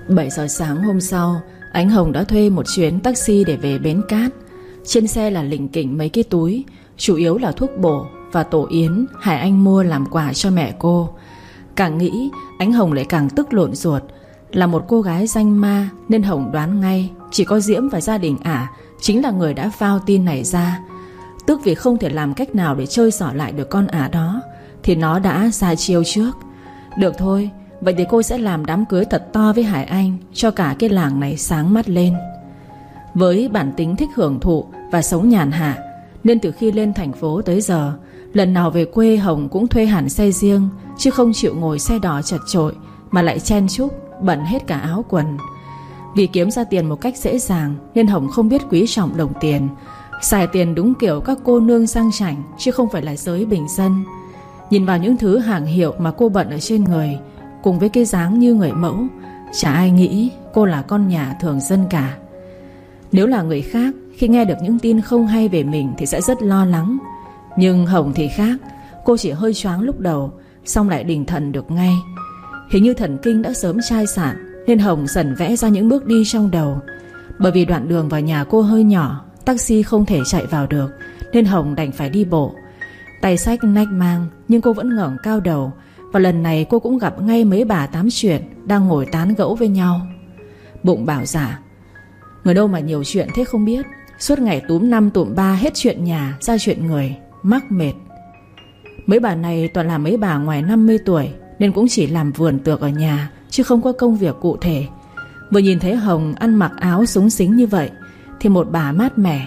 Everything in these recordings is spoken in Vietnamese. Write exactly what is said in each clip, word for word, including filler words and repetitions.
bảy giờ sáng hôm sau, anh Hồng đã thuê một chuyến taxi để về Bến Cát. Trên xe là lỉnh kỉnh mấy cái túi, chủ yếu là thuốc bổ và tổ yến Hải Anh mua làm quà cho mẹ cô. Càng nghĩ anh Hồng lại càng tức lộn ruột. Là một cô gái danh ma nên Hồng đoán ngay chỉ có Diễm và gia đình ả chính là người đã phao tin này ra. Tức vì không thể làm cách nào để chơi xỏ lại được con ả đó thì nó đã ra chiêu trước. Được thôi, vậy thì cô sẽ làm đám cưới thật to với Hải Anh, cho cả cái làng này sáng mắt lên. Với bản tính thích hưởng thụ và sống nhàn hạ, nên từ khi lên thành phố tới giờ, lần nào về quê Hồng cũng thuê hẳn xe riêng, chứ không chịu ngồi xe đò chật chội mà lại chen chúc bận hết cả áo quần. Vì kiếm ra tiền một cách dễ dàng nên Hồng không biết quý trọng đồng tiền, xài tiền đúng kiểu các cô nương sang chảnh, chứ không phải là giới bình dân. Nhìn vào những thứ hàng hiệu mà cô bận ở trên người, cùng với cái dáng như người mẫu, chả ai nghĩ cô là con nhà thường dân cả. Nếu là người khác, khi nghe được những tin không hay về mình thì sẽ rất lo lắng. Nhưng Hồng thì khác. Cô chỉ hơi choáng lúc đầu, xong lại định thần được ngay. Hình như thần kinh đã sớm chai sạn, nên Hồng dần vẽ ra những bước đi trong đầu. Bởi vì đoạn đường vào nhà cô hơi nhỏ, taxi không thể chạy vào được, nên Hồng đành phải đi bộ. Tay xách nách mang, nhưng cô vẫn ngẩng cao đầu. Và lần này cô cũng gặp ngay mấy bà tám chuyện đang ngồi tán gẫu với nhau. Bụng bảo dạ: người đâu mà nhiều chuyện thế không biết, suốt ngày túm năm tụm ba hết chuyện nhà ra chuyện người, mắc mệt. Mấy bà này toàn là mấy bà ngoài năm mươi tuổi, nên cũng chỉ làm vườn tược ở nhà, chứ không có công việc cụ thể. Vừa nhìn thấy Hồng ăn mặc áo xúng xính như vậy thì một bà mát mẻ: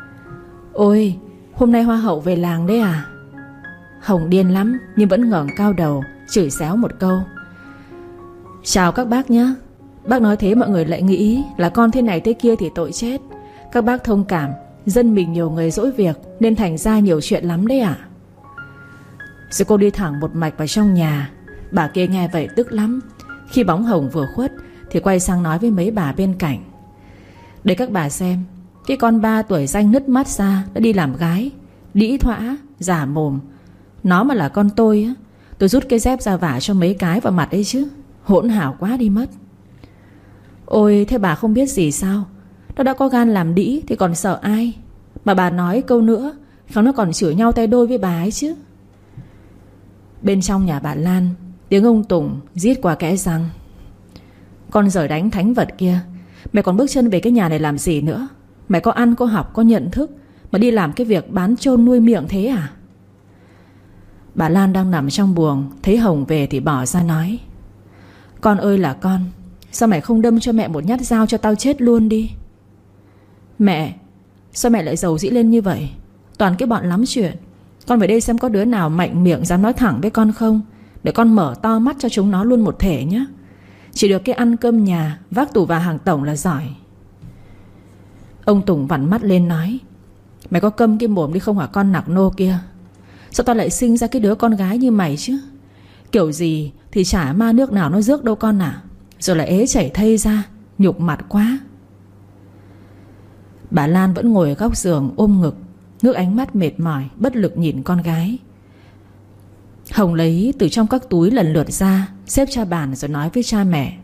ôi, hôm nay hoa hậu về làng đấy à? Hồng điên lắm nhưng vẫn ngẩng cao đầu, chửi xéo một câu: chào các bác nhé. Bác nói thế mọi người lại nghĩ là con thế này thế kia thì tội chết. Các bác thông cảm, dân mình nhiều người dỗi việc nên thành ra nhiều chuyện lắm đấy ạ. Rồi cô đi thẳng một mạch vào trong nhà. Bà kia nghe vậy tức lắm. Khi bóng Hồng vừa khuất thì quay sang nói với mấy bà bên cạnh: để các bà xem, cái con ba tuổi danh nứt mắt ra đã đi làm gái, đĩ thõa, giả mồm. Nó mà là con tôi á, tôi rút cái dép ra vả cho mấy cái vào mặt ấy chứ. Hỗn hào quá đi mất. Ôi, thế bà không biết gì sao? Nó đã có gan làm đĩ thì còn sợ ai? Mà bà nói câu nữa khéo nó còn chửi nhau tay đôi với bà ấy chứ. Bên trong nhà bà Lan, tiếng ông Tùng rít qua kẽ răng: con giời đánh thánh vật kia, mày còn bước chân về cái nhà này làm gì nữa? Mày có ăn, có học, có nhận thức mà đi làm cái việc bán chôn nuôi miệng thế à? Bà Lan đang nằm trong buồng, thấy Hồng về thì bỏ ra nói: con ơi là con, sao mày không đâm cho mẹ một nhát dao cho tao chết luôn đi? Mẹ, sao mẹ lại giàu dĩ lên như vậy? Toàn cái bọn lắm chuyện. Con về đây xem có đứa nào mạnh miệng dám nói thẳng với con không, để con mở to mắt cho chúng nó luôn một thể nhé. Chỉ được cái ăn cơm nhà, vác tủ và hàng tổng là giỏi. Ông Tùng vặn mắt lên nói: mày có câm cái mồm đi không hả con nạc nô kia? Sao tao lại sinh ra cái đứa con gái như mày chứ? Kiểu gì thì chả ma nước nào nó rước đâu con à. Rồi lại ế chảy thây ra, nhục mặt quá. Bà Lan vẫn ngồi ở góc giường ôm ngực, ngước ánh mắt mệt mỏi bất lực nhìn con gái. Hồng lấy từ trong các túi lần lượt ra, xếp ra bàn rồi nói với cha mẹ: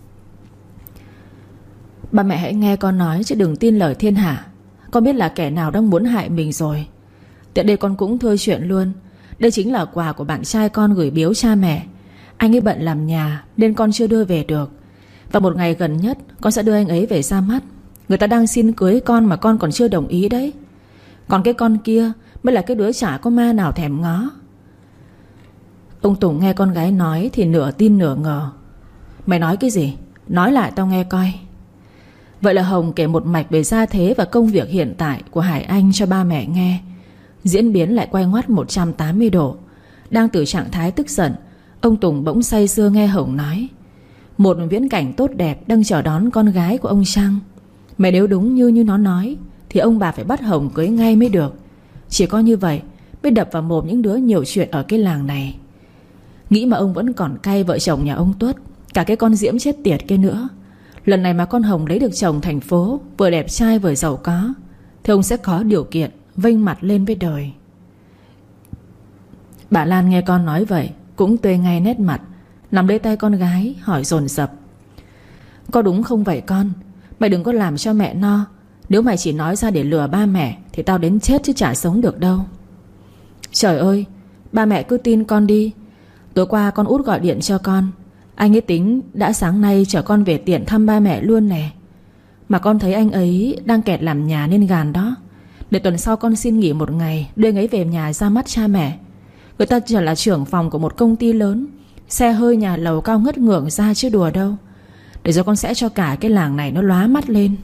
ba mẹ hãy nghe con nói chứ đừng tin lời thiên hạ. Con biết là kẻ nào đang muốn hại mình rồi. Tiện đây con cũng thưa chuyện luôn. Đây chính là quà của bạn trai con gửi biếu cha mẹ. Anh ấy bận làm nhà nên con chưa đưa về được. Và một ngày gần nhất con sẽ đưa anh ấy về ra mắt. Người ta đang xin cưới con mà con còn chưa đồng ý đấy. Còn cái con kia mới là cái đứa chả có ma nào thèm ngó. Ông Tùng nghe con gái nói thì nửa tin nửa ngờ. Mày nói cái gì? Nói lại tao nghe coi. Vậy là Hồng kể một mạch về gia thế và công việc hiện tại của Hải Anh cho ba mẹ nghe. Diễn biến lại quay ngoắt một trăm tám mươi độ. Đang từ trạng thái tức giận, ông Tùng bỗng say sưa nghe Hồng nói: một viễn cảnh tốt đẹp đang chờ đón con gái của ông Trăng. Mày nếu đúng như như nó nói thì ông bà phải bắt Hồng cưới ngay mới được. Chỉ có như vậy mới đập vào mồm những đứa nhiều chuyện ở cái làng này. Nghĩ mà ông vẫn còn cay vợ chồng nhà ông Tuất, cả cái con Diễm chết tiệt kia nữa. Lần này mà con Hồng lấy được chồng thành phố, vừa đẹp trai vừa giàu có, thì ông sẽ có điều kiện vênh mặt lên với đời. Bà Lan nghe con nói vậy cũng tươi ngay nét mặt, nắm lấy tay con gái hỏi dồn dập: Có đúng không vậy con? Mày đừng có làm cho mẹ no. Nếu mày chỉ nói ra để lừa ba mẹ thì tao đến chết chứ chả sống được đâu. Trời ơi, ba mẹ cứ tin con đi. Tối qua con út gọi điện cho con. Anh ấy tính đã sáng nay chở con về tiện thăm ba mẹ luôn nè. Mà con thấy anh ấy đang kẹt làm nhà nên gàn đó. Để tuần sau con xin nghỉ một ngày, đưa anh ấy về nhà ra mắt cha mẹ. Người ta chỉ là trưởng phòng của một công ty lớn, xe hơi nhà lầu cao ngất ngưởng ra chứ đùa đâu. Để rồi con sẽ cho cả cái làng này nó lóa mắt lên.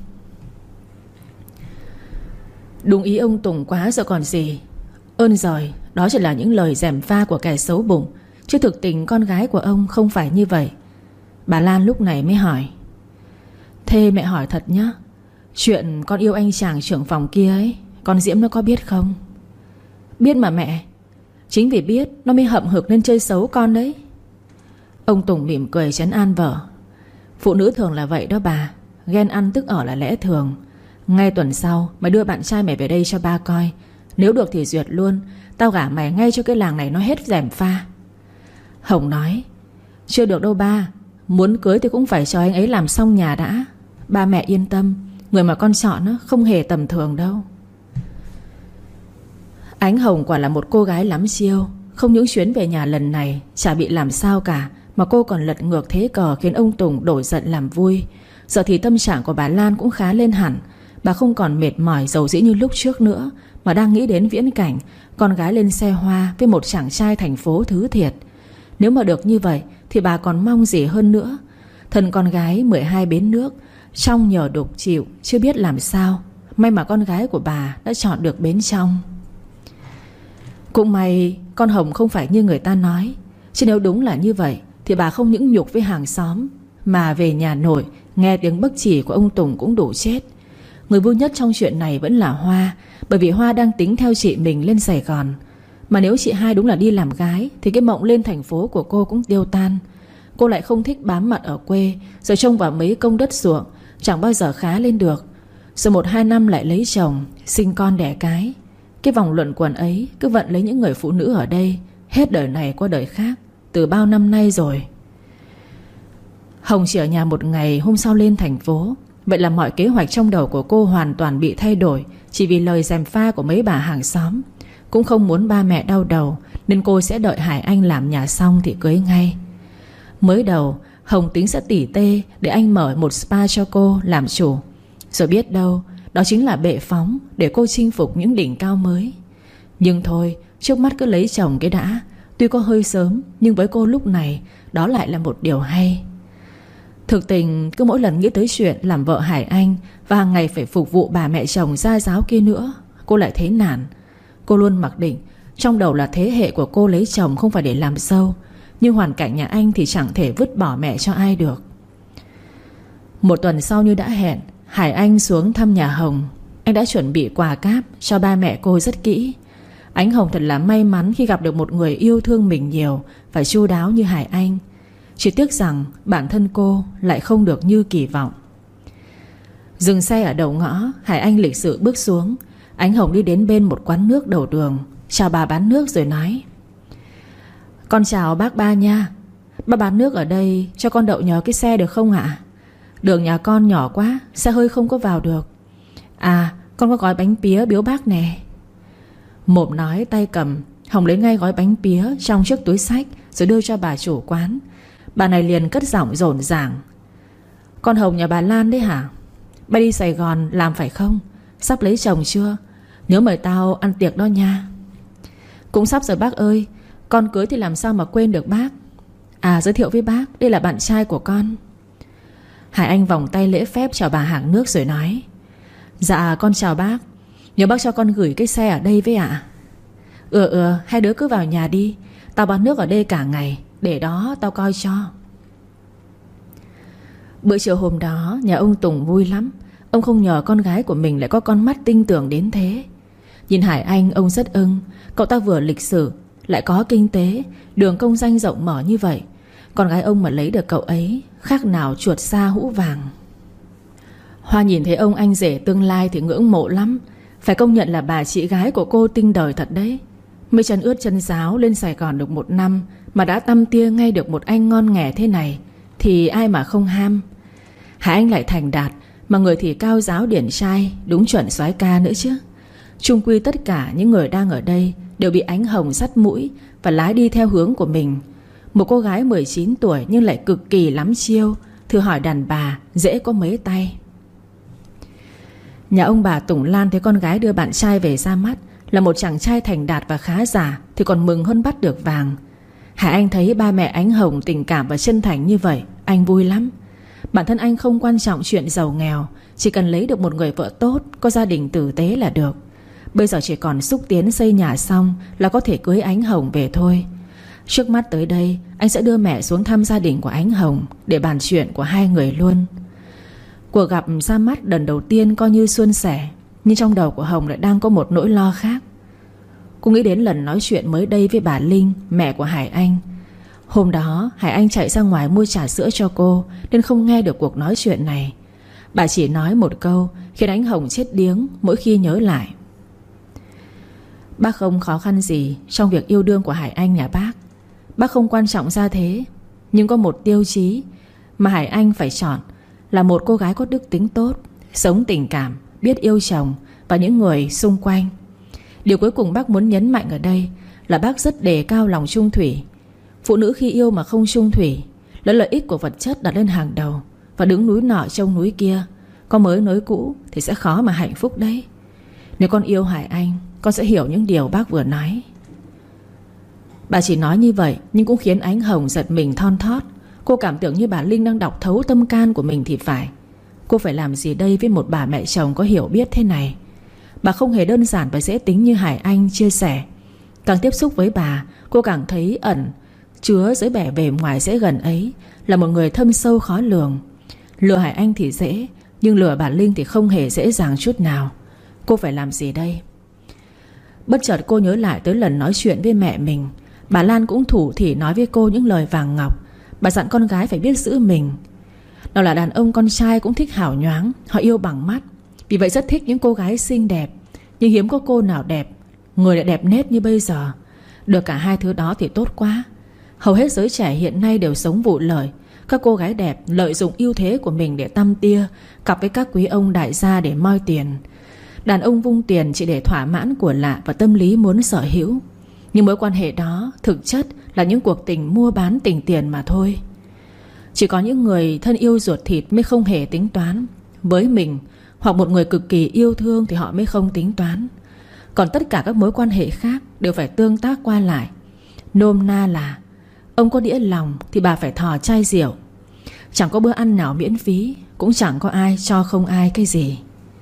Đúng ý ông Tùng quá rồi còn gì. Ơn giời, đó chỉ là những lời gièm pha của kẻ xấu bụng, chứ thực tình con gái của ông không phải như vậy. Bà Lan lúc này mới hỏi: Thế mẹ hỏi thật nhá, chuyện con yêu anh chàng trưởng phòng kia ấy, con Diễm nó có biết không? Biết mà mẹ. Chính vì biết nó mới hậm hực nên chơi xấu con đấy. Ông Tùng mỉm cười trấn an vợ: Phụ nữ thường là vậy đó bà. Ghen ăn tức ở là lẽ thường. Ngay tuần sau mày đưa bạn trai mày về đây cho ba coi. Nếu được thì duyệt luôn. Tao gả mày ngay cho cái làng này nó hết gièm pha. Hồng nói: Chưa được đâu ba. Muốn cưới thì cũng phải cho anh ấy làm xong nhà đã. Ba mẹ yên tâm, người mà con chọn nó không hề tầm thường đâu. Ánh Hồng quả là một cô gái lắm chiêu. Không những chuyến về nhà lần này chả bị làm sao cả, mà cô còn lật ngược thế cờ khiến ông Tùng đổi giận làm vui. Giờ thì tâm trạng của bà Lan cũng khá lên hẳn. Bà không còn mệt mỏi dầu dĩ như lúc trước nữa, mà đang nghĩ đến viễn cảnh con gái lên xe hoa với một chàng trai thành phố thứ thiệt. Nếu mà được như vậy thì bà còn mong gì hơn nữa. Thân con gái mười hai bến nước, trong nhờ đục chịu, chưa biết làm sao. May mà con gái của bà đã chọn được bến trong. Cũng may con Hồng không phải như người ta nói. Chứ nếu đúng là như vậy thì bà không những nhục với hàng xóm, mà về nhà nội nghe tiếng bấc chỉ của ông Tùng cũng đủ chết. Người vui nhất trong chuyện này vẫn là Hoa, bởi vì Hoa đang tính theo chị mình lên Sài Gòn. Mà nếu chị hai đúng là đi làm gái thì cái mộng lên thành phố của cô cũng tiêu tan. Cô lại không thích bám mặt ở quê, rồi trông vào mấy công đất ruộng, chẳng bao giờ khá lên được. Rồi một hai năm lại lấy chồng, sinh con đẻ cái. Cái vòng luẩn quẩn ấy cứ vận lấy những người phụ nữ ở đây, hết đời này qua đời khác, từ bao năm nay rồi. Hồng chỉ ở nhà một ngày, hôm sau lên thành phố. Vậy là mọi kế hoạch trong đầu của cô hoàn toàn bị thay đổi, chỉ vì lời gièm pha của mấy bà hàng xóm. Cũng không muốn ba mẹ đau đầu, nên cô sẽ đợi Hải Anh làm nhà xong thì cưới ngay. Mới đầu Hồng tính sẽ tỉ tê để anh mở một spa cho cô làm chủ. Rồi biết đâu đó chính là bệ phóng để cô chinh phục những đỉnh cao mới. Nhưng thôi, trước mắt cứ lấy chồng cái đã. Tuy có hơi sớm, nhưng với cô lúc này đó lại là một điều hay. Thực tình cứ mỗi lần nghĩ tới chuyện làm vợ Hải Anh và hàng ngày phải phục vụ bà mẹ chồng gia giáo kia nữa, cô lại thấy nản. Cô luôn mặc định trong đầu là thế hệ của cô lấy chồng không phải để làm dâu, nhưng hoàn cảnh nhà anh thì chẳng thể vứt bỏ mẹ cho ai được. Một tuần sau như đã hẹn, Hải Anh xuống thăm nhà Hồng. Anh đã chuẩn bị quà cáp cho ba mẹ cô rất kỹ. Ánh Hồng thật là may mắn khi gặp được một người yêu thương mình nhiều và chu đáo như Hải Anh. Chỉ tiếc rằng bản thân cô lại không được như kỳ vọng. Dừng xe ở đầu ngõ, Hải Anh lịch sự bước xuống. Ánh Hồng đi đến bên một quán nước đầu đường, chào bà bán nước rồi nói: Con chào bác ba nha. Ba bán nước ở đây, cho con đậu nhờ cái xe được không ạ? Đường nhà con nhỏ quá, xe hơi không có vào được. À, con có gói bánh pía biếu bác nè. Mồm nói tay cầm, Hồng lấy ngay gói bánh pía trong chiếc túi xách rồi đưa cho bà chủ quán. Bà này liền cất giọng rộn ràng: Con Hồng nhà bà Lan đấy hả? Ba đi Sài Gòn làm phải không? Sắp lấy chồng chưa? Nhớ mời tao ăn tiệc đó nha. Cũng sắp rồi bác ơi. Con cưới thì làm sao mà quên được bác. À, giới thiệu với bác, đây là bạn trai của con. Hải Anh vòng tay lễ phép chào bà hàng nước rồi nói: Dạ con chào bác. Nhớ bác cho con gửi cái xe ở đây với ạ. À? Ừ ừ, hai đứa cứ vào nhà đi. Tao bán nước ở đây cả ngày, để đó tao coi cho. Bữa chiều hôm đó nhà ông Tùng vui lắm. Ông không ngờ con gái của mình lại có con mắt tinh tường đến thế. Nhìn Hải Anh ông rất ưng. Cậu ta vừa lịch sự lại có kinh tế, đường công danh rộng mở như vậy. Con gái ông mà lấy được cậu ấy khác nào chuột sa hũ vàng. Hoa nhìn thấy ông anh rể tương lai thì ngưỡng mộ lắm. Phải công nhận là bà chị gái của cô tinh đời thật đấy. Mới chân ướt chân ráo lên Sài Gòn được một năm mà đã tăm tia ngay được một anh ngon nghẻ thế này thì ai mà không ham. Hải Anh lại thành đạt, mà người thì cao giáo điển trai, đúng chuẩn soái ca nữa chứ. Chung quy tất cả những người đang ở đây đều bị Ánh Hồng dắt mũi và lái đi theo hướng của mình. Một cô gái mười chín tuổi nhưng lại cực kỳ lắm chiêu, thử hỏi đàn bà dễ có mấy tay. Nhà ông bà Tùng Lan thấy con gái đưa bạn trai về ra mắt, là một chàng trai thành đạt và khá giả, thì còn mừng hơn bắt được vàng. Hải Anh thấy ba mẹ Ánh Hồng tình cảm và chân thành như vậy, anh vui lắm. Bản thân anh không quan trọng chuyện giàu nghèo, chỉ cần lấy được một người vợ tốt, có gia đình tử tế là được. Bây giờ chỉ còn xúc tiến xây nhà xong là có thể cưới Ánh Hồng về thôi. Trước mắt tới đây, anh sẽ đưa mẹ xuống thăm gia đình của Ánh Hồng để bàn chuyện của hai người luôn. Cuộc gặp ra mắt lần đầu tiên coi như suôn sẻ, nhưng trong đầu của Hồng lại đang có một nỗi lo khác. Cô nghĩ đến lần nói chuyện mới đây với bà Linh, mẹ của Hải Anh. Hôm đó Hải Anh chạy ra ngoài mua trà sữa cho cô, nên không nghe được cuộc nói chuyện này. Bà chỉ nói một câu khiến Ánh Hồng chết điếng mỗi khi nhớ lại. Bác không khó khăn gì trong việc yêu đương của Hải Anh nhà bác. Bác không quan trọng gia thế, nhưng có một tiêu chí mà Hải Anh phải chọn, là một cô gái có đức tính tốt, sống tình cảm, biết yêu chồng và những người xung quanh. Điều cuối cùng bác muốn nhấn mạnh ở đây là bác rất đề cao lòng trung thủy. Phụ nữ khi yêu mà không trung thủy, lấy lợi ích của vật chất đặt lên hàng đầu và đứng núi nọ trông núi kia, có mới nối cũ thì sẽ khó mà hạnh phúc đấy. Nếu con yêu Hải Anh, con sẽ hiểu những điều bác vừa nói. Bà chỉ nói như vậy nhưng cũng khiến Ánh Hồng giật mình thon thót. Cô cảm tưởng như bà Linh đang đọc thấu tâm can của mình thì phải. Cô phải làm gì đây với một bà mẹ chồng có hiểu biết thế này? Bà không hề đơn giản và dễ tính như Hải Anh chia sẻ. Càng tiếp xúc với bà, cô càng thấy ẩn chứa dưới vẻ bề ngoài dễ gần ấy là một người thâm sâu khó lường. Lừa Hải Anh thì dễ, nhưng lừa bà Linh thì không hề dễ dàng chút nào. Cô phải làm gì đây? Bất chợt cô nhớ lại tới lần nói chuyện với mẹ mình. Bà Lan cũng thủ thỉ nói với cô những lời vàng ngọc. Bà dặn con gái phải biết giữ mình. Nào là đàn ông con trai cũng thích hào nhoáng, họ yêu bằng mắt, vì vậy rất thích những cô gái xinh đẹp. Nhưng hiếm có cô nào đẹp, người lại đẹp nết như bây giờ. Được cả hai thứ đó thì tốt quá. Hầu hết giới trẻ hiện nay đều sống vụ lợi. Các cô gái đẹp lợi dụng ưu thế của mình để tăm tia, cặp với các quý ông đại gia để moi tiền. Đàn ông vung tiền chỉ để thỏa mãn của lạ và tâm lý muốn sở hữu. Nhưng mối quan hệ đó thực chất là những cuộc tình mua bán tình tiền mà thôi. Chỉ có những người thân yêu ruột thịt mới không hề tính toán. Với mình hoặc một người cực kỳ yêu thương thì họ mới không tính toán. Còn tất cả các mối quan hệ khác đều phải tương tác qua lại. Nôm na là ông có đĩa lòng thì bà phải thò chai rượu. Chẳng có bữa ăn nào miễn phí, cũng chẳng có ai cho không ai cái gì.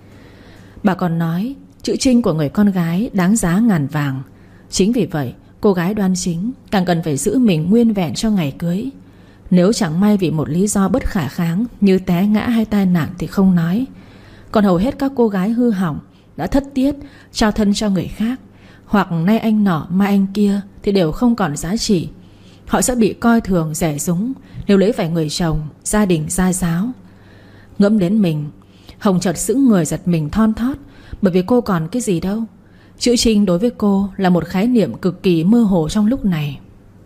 Bà còn nói chữ trinh của người con gái đáng giá ngàn vàng. Chính vì vậy cô gái đoan chính càng cần phải giữ mình nguyên vẹn cho ngày cưới. Nếu chẳng may vì một lý do bất khả kháng như té ngã hay tai nạn thì không nói. Còn hầu hết các cô gái hư hỏng, đã thất tiết, trao thân cho người khác, hoặc nay anh nọ mai anh kia, thì đều không còn giá trị. Họ sẽ bị coi thường rẻ rúng nếu lấy phải người chồng, gia đình gia giáo. Ngẫm đến mình, Hồng chợt sững người giật mình thon thót. Bởi vì cô còn cái gì đâu. Chữ trinh đối với cô là một khái niệm cực kỳ mơ hồ trong lúc này.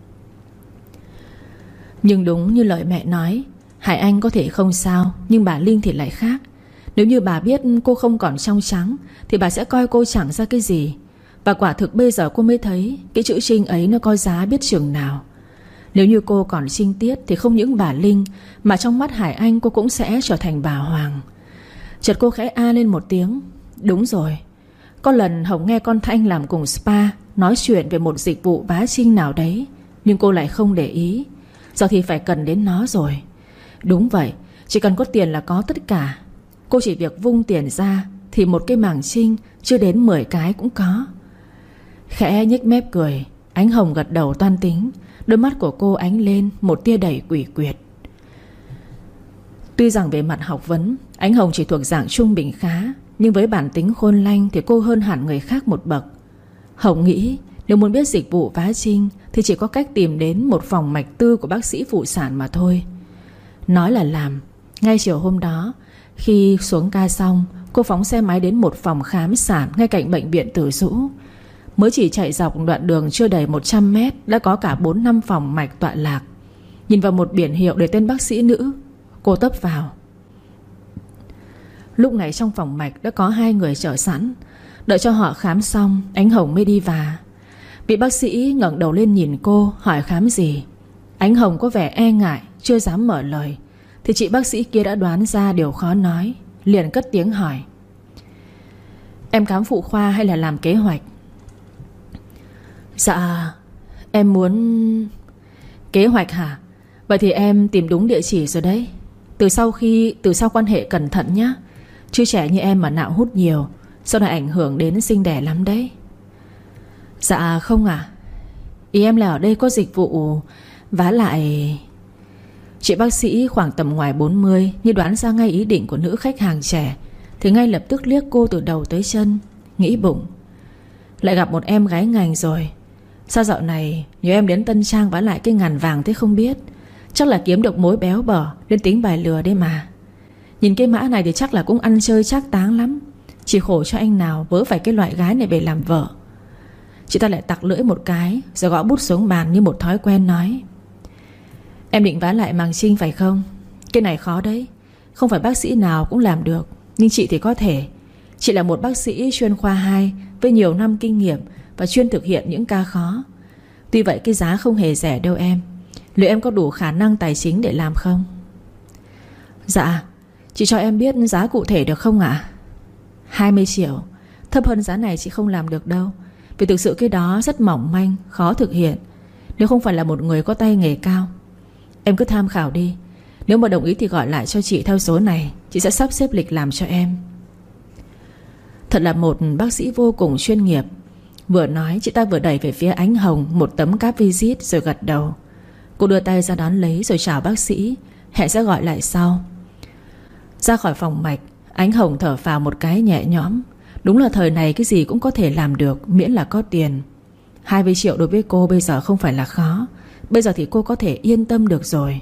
Nhưng đúng như lời mẹ nói, Hải Anh có thể không sao, nhưng bà Linh thì lại khác. Nếu như bà biết cô không còn trong trắng thì bà sẽ coi cô chẳng ra cái gì. Và quả thực bây giờ cô mới thấy cái chữ trinh ấy nó có giá biết chừng nào. Nếu như cô còn trinh tiết thì không những bà Linh mà trong mắt Hải Anh cô cũng sẽ trở thành bà Hoàng. Chợt cô khẽ a lên một tiếng. Đúng rồi. Có lần Hồng nghe con Thanh làm cùng spa nói chuyện về một dịch vụ vá trinh nào đấy, nhưng cô lại không để ý. Giờ thì phải cần đến nó rồi. Đúng vậy, chỉ cần có tiền là có tất cả. Cô chỉ việc vung tiền ra thì một cái mảng trinh chưa đến mười cái cũng có. Khẽ nhếch mép cười, Ánh Hồng gật đầu toan tính. Đôi mắt của cô ánh lên một tia đầy quỷ quyệt. Tuy rằng về mặt học vấn Ánh Hồng chỉ thuộc dạng trung bình khá, nhưng với bản tính khôn lanh thì cô hơn hẳn người khác một bậc. Hồng nghĩ nếu muốn biết dịch vụ vá trinh thì chỉ có cách tìm đến một phòng mạch tư của bác sĩ phụ sản mà thôi. Nói là làm. Ngay chiều hôm đó, khi xuống ca xong, cô phóng xe máy đến một phòng khám sản ngay cạnh bệnh viện Từ Dũ. Mới chỉ chạy dọc đoạn đường chưa đầy một trăm mét đã có cả bốn năm phòng mạch tọa lạc. Nhìn vào một biển hiệu để tên bác sĩ nữ, cô tấp vào. Lúc này trong phòng mạch đã có hai người chờ sẵn. Đợi cho họ khám xong, Ánh Hồng mới đi vào. Vị bác sĩ ngẩng đầu lên nhìn cô, hỏi khám gì. Ánh Hồng có vẻ e ngại, chưa dám mở lời, thì chị bác sĩ kia đã đoán ra điều khó nói, liền cất tiếng hỏi: Em khám phụ khoa hay là làm kế hoạch? Dạ em muốn... Kế hoạch hả? Vậy thì em tìm đúng địa chỉ rồi đấy. Từ sau khi Từ sau quan hệ cẩn thận nhá. Chứ trẻ như em mà nạo hút nhiều, sau này ảnh hưởng đến sinh đẻ lắm đấy. Dạ không à. Ý em là ở đây có dịch vụ. Vả lại... Chị bác sĩ khoảng tầm ngoài bốn mươi, như đoán ra ngay ý định của nữ khách hàng trẻ, thì ngay lập tức liếc cô từ đầu tới chân, nghĩ bụng: lại gặp một em gái ngành rồi. Sao dạo này nhiều em đến Tân Trang vả lại cái ngàn vàng thế không biết. Chắc là kiếm được mối béo bở nên tính bài lừa đấy mà. Nhìn cái mã này thì chắc là cũng ăn chơi trác táng lắm. Chỉ khổ cho anh nào vớ phải cái loại gái này về làm vợ. Chị ta lại tặc lưỡi một cái, rồi gõ bút xuống bàn như một thói quen nói: Em định vá lại màng trinh phải không? Cái này khó đấy, không phải bác sĩ nào cũng làm được. Nhưng chị thì có thể. Chị là một bác sĩ chuyên khoa hai với nhiều năm kinh nghiệm và chuyên thực hiện những ca khó. Tuy vậy cái giá không hề rẻ đâu em. Liệu em có đủ khả năng tài chính để làm không? Dạ, chị cho em biết giá cụ thể được không ạ? hai mươi triệu. Thấp hơn giá này chị không làm được đâu. Vì thực sự cái đó rất mỏng manh, khó thực hiện nếu không phải là một người có tay nghề cao. Em cứ tham khảo đi. Nếu mà đồng ý thì gọi lại cho chị theo số này. Chị sẽ sắp xếp lịch làm cho em. Thật là một bác sĩ vô cùng chuyên nghiệp. Vừa nói chị ta vừa đẩy về phía Ánh Hồng một tấm cáp visit rồi gật đầu. Cô đưa tay ra đón lấy rồi chào bác sĩ, hẹn sẽ gọi lại sau. Ra khỏi phòng mạch, Ánh Hồng thở phào một cái nhẹ nhõm. Đúng là thời này cái gì cũng có thể làm được, miễn là có tiền. hai mươi triệu đối với cô bây giờ không phải là khó. Bây giờ thì cô có thể yên tâm được rồi.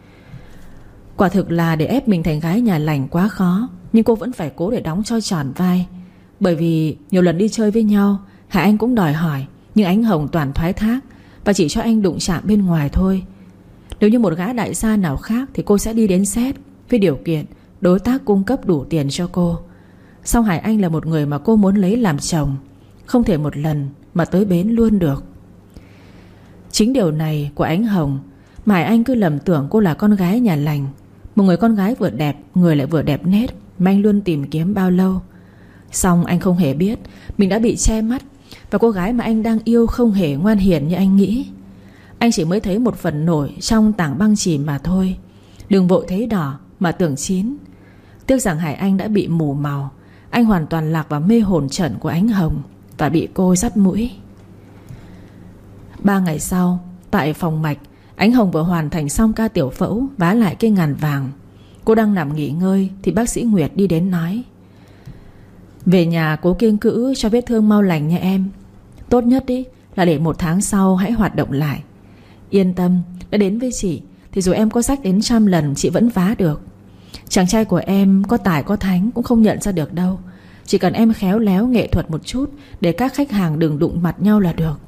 Quả thực là để ép mình thành gái nhà lành quá khó. Nhưng cô vẫn phải cố để đóng cho tròn vai. Bởi vì nhiều lần đi chơi với nhau, Hải Anh cũng đòi hỏi, nhưng Ánh Hồng toàn thoái thác và chỉ cho anh đụng chạm bên ngoài thôi. Nếu như một gã đại gia nào khác thì cô sẽ đi đến xét, với điều kiện đối tác cung cấp đủ tiền cho cô. Song Hải Anh là một người mà cô muốn lấy làm chồng, không thể một lần mà tới bến luôn được. Chính điều này của Ánh Hồng mà Hải Anh cứ lầm tưởng cô là con gái nhà lành. Một người con gái vừa đẹp, người lại vừa đẹp nét mà anh luôn tìm kiếm bao lâu. Song anh không hề biết mình đã bị che mắt, và cô gái mà anh đang yêu không hề ngoan hiền như anh nghĩ. Anh chỉ mới thấy một phần nổi trong tảng băng chìm mà thôi. Đừng vội thấy đỏ mà tưởng chín. Tiếc rằng Hải Anh đã bị mù màu. Anh hoàn toàn lạc vào mê hồn trận của Ánh Hồng và bị cô dắt mũi. Ba ngày sau, tại phòng mạch, Ánh Hồng vừa hoàn thành xong ca tiểu phẫu vá lại cái ngàn vàng. Cô đang nằm nghỉ ngơi thì bác sĩ Nguyệt đi đến nói: Về nhà cố kiêng cữ cho vết thương mau lành nha em. Tốt nhất ý là để một tháng sau hãy hoạt động lại. Yên tâm, đã đến với chị thì dù em có rách đến trăm lần chị vẫn vá được. Chàng trai của em có tài có thánh cũng không nhận ra được đâu. Chỉ cần em khéo léo nghệ thuật một chút để các khách hàng đừng đụng mặt nhau là được.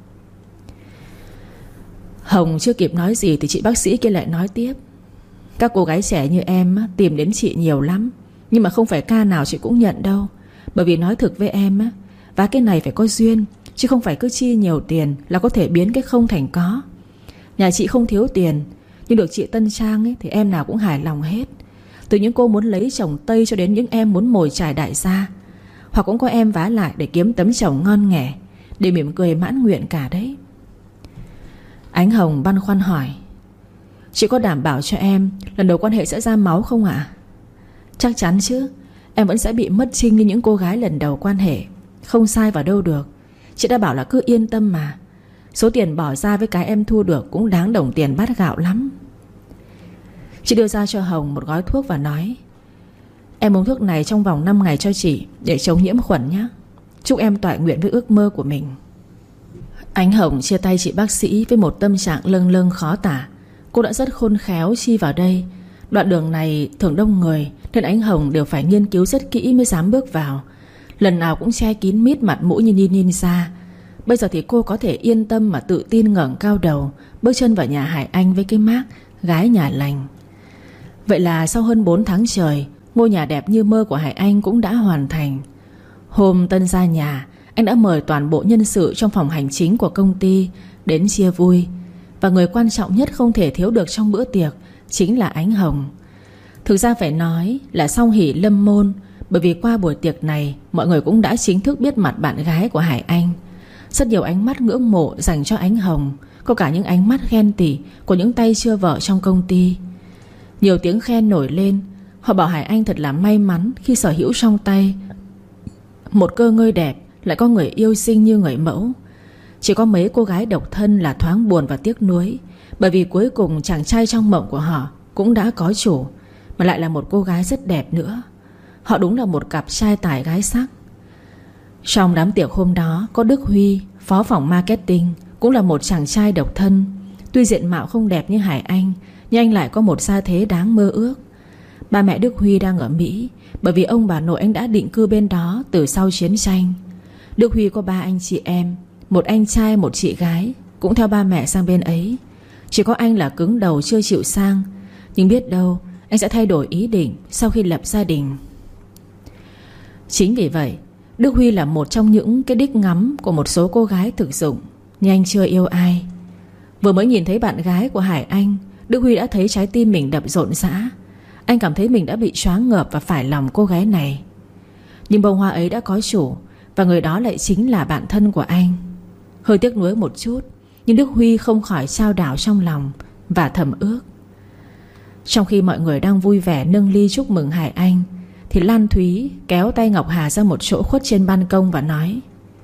Hồng chưa kịp nói gì thì chị bác sĩ kia lại nói tiếp: Các cô gái trẻ như em tìm đến chị nhiều lắm, nhưng mà không phải ca nào chị cũng nhận đâu. Bởi vì nói thực với em, và cái này phải có duyên, chứ không phải cứ chi nhiều tiền là có thể biến cái không thành có. Nhà chị không thiếu tiền, nhưng được chị Tân Trang ấy, thì em nào cũng hài lòng hết. Từ những cô muốn lấy chồng Tây cho đến những em muốn mồi chài đại gia. Hoặc cũng có em vá lại để kiếm tấm chồng ngon nghẻ, để mỉm cười mãn nguyện cả đấy. Ánh Hồng băn khoăn hỏi: Chị có đảm bảo cho em lần đầu quan hệ sẽ ra máu không ạ? Chắc chắn chứ. Em vẫn sẽ bị mất trinh như những cô gái lần đầu quan hệ. Không sai vào đâu được. Chị đã bảo là cứ yên tâm mà. Số tiền bỏ ra với cái em thu được cũng đáng đồng tiền bát gạo lắm. Chị đưa ra cho Hồng một gói thuốc và nói: Em uống thuốc này trong vòng năm ngày cho chị, để chống nhiễm khuẩn nhé. Chúc em toại nguyện với ước mơ của mình. Ánh Hồng chia tay chị bác sĩ với một tâm trạng lâng lâng khó tả. Cô đã rất khôn khéo chi vào đây. Đoạn đường này thường đông người, nên Ánh Hồng đều phải nghiên cứu rất kỹ mới dám bước vào. Lần nào cũng che kín mít mặt mũi như ninja. Bây giờ thì cô có thể yên tâm mà tự tin ngẩng cao đầu, bước chân vào nhà Hải Anh với cái mác gái nhà lành. Vậy là sau hơn bốn tháng trời, ngôi nhà đẹp như mơ của Hải Anh cũng đã hoàn thành. Hôm Tân ra nhà, anh đã mời toàn bộ nhân sự trong phòng hành chính của công ty đến chia vui. Và người quan trọng nhất không thể thiếu được trong bữa tiệc chính là Ánh Hồng. Thực ra phải nói là song hỷ lâm môn, bởi vì qua buổi tiệc này mọi người cũng đã chính thức biết mặt bạn gái của Hải Anh. Rất nhiều ánh mắt ngưỡng mộ dành cho Ánh Hồng, có cả những ánh mắt ghen tị của những tay chưa vợ trong công ty. Nhiều tiếng khen nổi lên. Họ bảo Hải Anh thật là may mắn khi sở hữu trong tay một cơ ngơi đẹp, lại có người yêu xinh như người mẫu. Chỉ có mấy cô gái độc thân là thoáng buồn và tiếc nuối, bởi vì cuối cùng chàng trai trong mộng của họ cũng đã có chủ, mà lại là một cô gái rất đẹp nữa. Họ đúng là một cặp trai tài gái sắc. Trong đám tiệc hôm đó có Đức Huy, phó phòng marketing, cũng là một chàng trai độc thân. Tuy diện mạo không đẹp như Hải Anh, nhưng anh lại có một gia thế đáng mơ ước. Ba mẹ Đức Huy đang ở Mỹ, bởi vì ông bà nội anh đã định cư bên đó từ sau chiến tranh. Đức Huy có ba anh chị em, một anh trai một chị gái, cũng theo ba mẹ sang bên ấy. Chỉ có anh là cứng đầu chưa chịu sang, nhưng biết đâu anh sẽ thay đổi ý định sau khi lập gia đình. Chính vì vậy Đức Huy là một trong những cái đích ngắm của một số cô gái thực dụng, nhưng anh chưa yêu ai. Vừa mới nhìn thấy bạn gái của Hải Anh, Đức Huy đã thấy trái tim mình đập rộn rã. Anh cảm thấy mình đã bị choáng ngợp và phải lòng cô gái này. Nhưng bông hoa ấy đã có chủ, và người đó lại chính là bạn thân của anh. Hơi tiếc nuối một chút, nhưng Đức Huy không khỏi chao đảo trong lòng và thầm ước. Trong khi mọi người đang vui vẻ nâng ly chúc mừng Hải Anh, thì Lan Thúy kéo tay Ngọc Hà ra một chỗ khuất trên ban công và nói: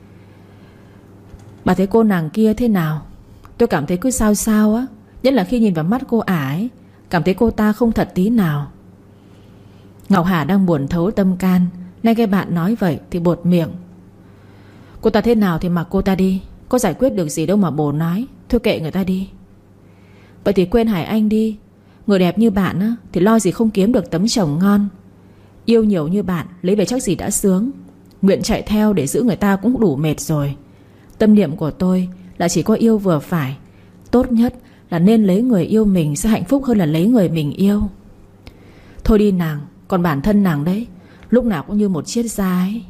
"Bà thấy cô nàng kia thế nào? Tôi cảm thấy cứ sao sao á, nhất là khi nhìn vào mắt cô ả ấy, cảm thấy cô ta không thật tí nào." Ngọc Hà đang buồn thấu tâm can, nay nghe bạn nói vậy thì buột miệng: "Cô ta thế nào thì mặc cô ta đi, có giải quyết được gì đâu mà bồ nói. Thôi kệ người ta đi." "Vậy thì quên Hải Anh đi. Người đẹp như bạn á, thì lo gì không kiếm được tấm chồng ngon. Yêu nhiều như bạn, lấy về chắc gì đã sướng. Nguyện chạy theo để giữ người ta cũng đủ mệt rồi. Tâm niệm của tôi là chỉ có yêu vừa phải. Tốt nhất là nên lấy người yêu mình sẽ hạnh phúc hơn là lấy người mình yêu. Thôi đi nàng, còn bản thân nàng đấy, lúc nào cũng như một chiếc da ấy."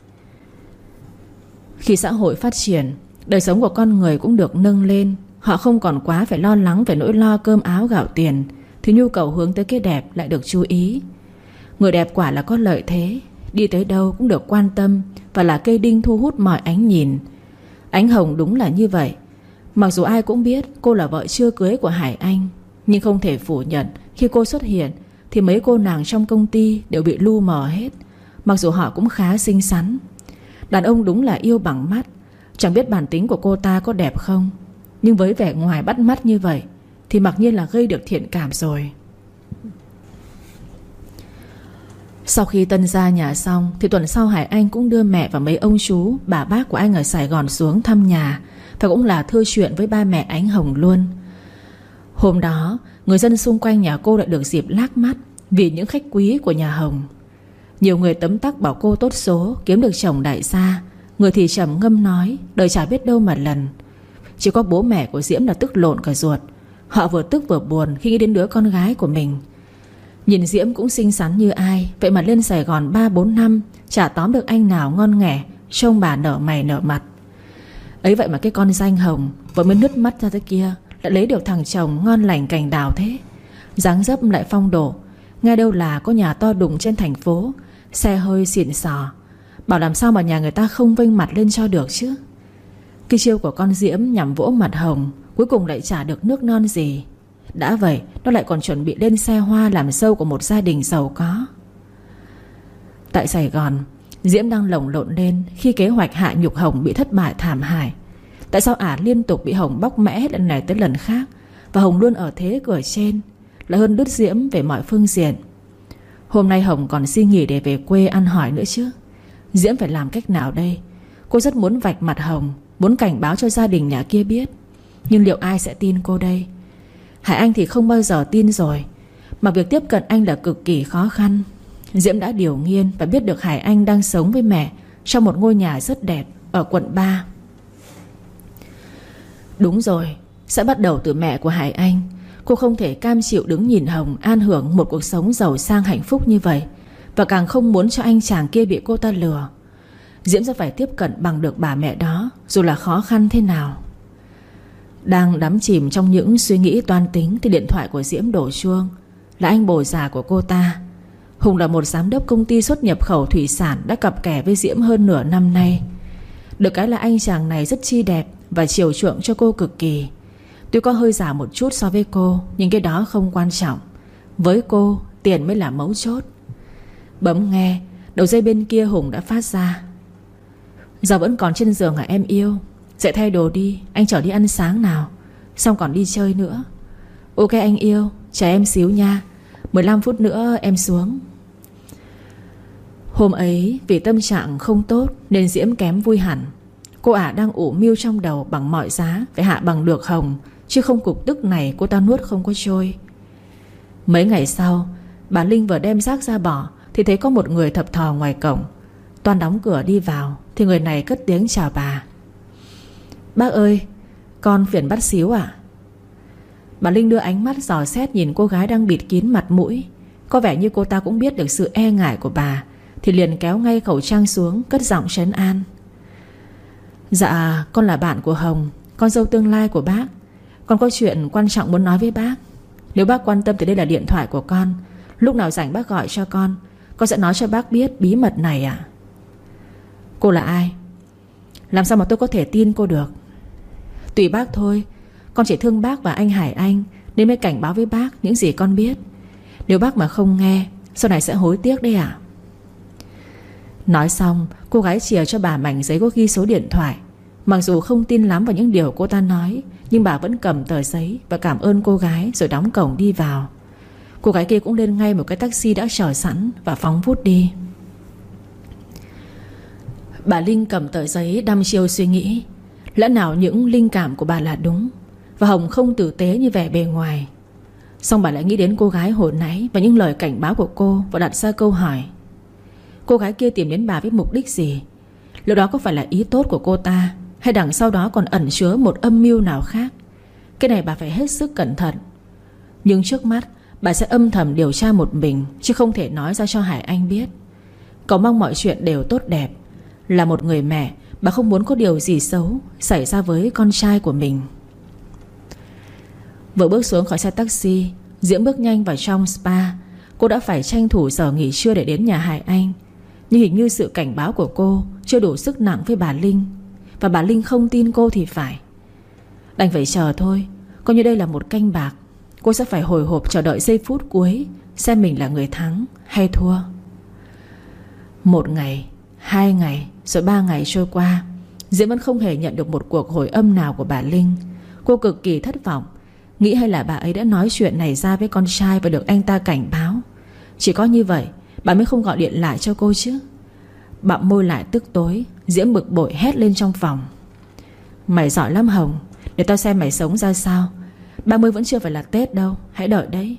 Khi xã hội phát triển, đời sống của con người cũng được nâng lên. Họ không còn quá phải lo lắng về nỗi lo cơm áo gạo tiền, thì nhu cầu hướng tới cái đẹp lại được chú ý. Người đẹp quả là có lợi thế, đi tới đâu cũng được quan tâm, và là cây đinh thu hút mọi ánh nhìn. Ánh Hồng đúng là như vậy. Mặc dù ai cũng biết cô là vợ chưa cưới của Hải Anh, nhưng không thể phủ nhận khi cô xuất hiện thì mấy cô nàng trong công ty đều bị lu mờ hết. Mặc dù họ cũng khá xinh xắn. Đàn ông đúng là yêu bằng mắt. Chẳng biết bản tính của cô ta có đẹp không, nhưng với vẻ ngoài bắt mắt như vậy thì mặc nhiên là gây được thiện cảm rồi. Sau khi Tân ra nhà xong thì tuần sau Hải Anh cũng đưa mẹ và mấy ông chú, bà bác của anh ở Sài Gòn xuống thăm nhà, và cũng là thưa chuyện với ba mẹ Ánh Hồng luôn. Hôm đó người dân xung quanh nhà cô lại được dịp lác mắt vì những khách quý của nhà Hồng. Nhiều người tấm tắc bảo cô tốt số, kiếm được chồng đại gia. Người thì trầm ngâm nói đời chả biết đâu mà lần. Chỉ có bố mẹ của Diễm là tức lộn cả ruột. Họ vừa tức vừa buồn khi nghĩ đến đứa con gái của mình. Nhìn Diễm cũng xinh xắn như ai, vậy mà lên Sài Gòn ba bốn năm chả tóm được anh nào ngon nghẻ, trông bà nở mày nở mặt. Ấy vậy mà cái con danh Hồng vừa mới nứt mắt ra thế kia lại lấy được thằng chồng ngon lành cành đào thế. Dáng dấp lại phong độ, nghe đâu là có nhà to đùng trên thành phố, xe hơi xịn sò. Bảo làm sao mà nhà người ta không vênh mặt lên cho được chứ. Cái chiêu của con Diễm nhằm vỗ mặt Hồng cuối cùng lại chả được nước non gì. Đã vậy nó lại còn chuẩn bị lên xe hoa làm dâu của một gia đình giàu có. Tại Sài Gòn, Diễm đang lồng lộn lên khi kế hoạch hạ nhục Hồng bị thất bại thảm hại. Tại sao ả liên tục bị Hồng bóc mẽ hết lần này tới lần khác, và Hồng luôn ở thế cửa trên, lại hơn đứt Diễm về mọi phương diện. Hôm nay Hồng còn xin nghỉ để về quê ăn hỏi nữa chứ. Diễm phải làm cách nào đây? Cô rất muốn vạch mặt Hồng, muốn cảnh báo cho gia đình nhà kia biết. Nhưng liệu ai sẽ tin cô đây? Hải Anh thì không bao giờ tin rồi, mà việc tiếp cận anh là cực kỳ khó khăn. Diễm đã điều nghiên và biết được Hải Anh đang sống với mẹ trong một ngôi nhà rất đẹp ở quận ba. Đúng rồi, sẽ bắt đầu từ mẹ của Hải Anh. Cô không thể cam chịu đứng nhìn Hồng an hưởng một cuộc sống giàu sang hạnh phúc như vậy. và càng không muốn cho anh chàng kia bị cô ta lừa. Diễm sẽ phải tiếp cận bằng được bà mẹ đó, dù là khó khăn thế nào. Đang đắm chìm trong những suy nghĩ toan tính thì điện thoại của Diễm đổ chuông. Là anh bồ già của cô ta. Hùng là một giám đốc công ty xuất nhập khẩu thủy sản đã cặp kè với Diễm hơn nửa năm nay. Được cái là anh chàng này rất chi đẹp và chiều chuộng cho cô cực kỳ. Tuy có hơi già một chút so với cô, nhưng cái đó không quan trọng. Với cô, tiền mới là mấu chốt. Bấm nghe, đầu dây bên kia Hùng đã phát ra: "Giờ vẫn còn trên giường hả em yêu? Dậy thay đồ đi, anh chở đi ăn sáng nào. Xong còn đi chơi nữa." "Ok anh yêu, chờ em xíu nha, mười lăm phút nữa em xuống." Hôm ấy vì tâm trạng không tốt nên Diễm kém vui hẳn. Cô ả đang ủ mưu trong đầu bằng mọi giá phải hạ bằng được Hồng, chứ không cục tức này cô ta nuốt không có trôi. Mấy ngày sau, bà Linh vừa đem rác ra bỏ thì thấy có một người thập thò ngoài cổng. Toan đóng cửa đi vào thì người này cất tiếng chào bà: "Bác ơi, con phiền bác xíu ạ." Bà Linh đưa ánh mắt dò xét nhìn cô gái đang bịt kín mặt mũi. Có vẻ như cô ta cũng biết được sự e ngại của bà, thì liền kéo ngay khẩu trang xuống, cất giọng trấn an: "Dạ, con là bạn của Hồng, con dâu tương lai của bác. Con có chuyện quan trọng muốn nói với bác. Nếu bác quan tâm thì đây là điện thoại của con. Lúc nào rảnh bác gọi cho con, con sẽ nói cho bác biết bí mật này ạ." "Cô là ai? Làm sao mà tôi có thể tin cô được?" "Tùy bác thôi. Con chỉ thương bác và anh Hải Anh nên mới cảnh báo với bác những gì con biết. Nếu bác mà không nghe, sau này sẽ hối tiếc đấy ạ." Nói xong, cô gái chìa cho bà mảnh giấy có ghi số điện thoại. Mặc dù không tin lắm vào những điều cô ta nói, nhưng bà vẫn cầm tờ giấy và cảm ơn cô gái rồi đóng cổng đi vào. Cô gái kia cũng lên ngay một cái taxi đã chờ sẵn và phóng vút đi. Bà Linh cầm tờ giấy đăm chiêu suy nghĩ. Lẽ nào những linh cảm của bà là đúng và Hồng không tử tế như vẻ bề ngoài. Xong bà lại nghĩ đến cô gái hồi nãy và những lời cảnh báo của cô, và đặt ra câu hỏi: cô gái kia tìm đến bà với mục đích gì? Liệu đó có phải là ý tốt của cô ta, hay đằng sau đó còn ẩn chứa một âm mưu nào khác? Cái này bà phải hết sức cẩn thận. Nhưng trước mắt bà sẽ âm thầm điều tra một mình, chứ không thể nói ra cho Hải Anh biết. Cầu mong mọi chuyện đều tốt đẹp. Là một người mẹ, bà không muốn có điều gì xấu xảy ra với con trai của mình. Vừa bước xuống khỏi xe taxi, Diễm bước nhanh vào trong spa. Cô đã phải tranh thủ giờ nghỉ trưa để đến nhà Hải Anh. Nhưng hình như sự cảnh báo của cô chưa đủ sức nặng với bà Linh, và bà Linh không tin cô thì phải. Đành phải chờ thôi. Coi như đây là một canh bạc. Cô sẽ phải hồi hộp chờ đợi giây phút cuối, xem mình là người thắng hay thua. Một ngày, hai ngày, rồi ba ngày trôi qua, Diễm vẫn không hề nhận được một cuộc hồi âm nào của bà Linh. Cô cực kỳ thất vọng, nghĩ hay là bà ấy đã nói chuyện này ra với con trai và được anh ta cảnh báo. Chỉ có như vậy bà mới không gọi điện lại cho cô chứ. Bặm môi lại tức tối, Diễm bực bội hét lên trong phòng: "Mày giỏi lắm Hồng, để tao xem mày sống ra sao. ba mươi vẫn chưa phải là Tết đâu, hãy đợi đấy."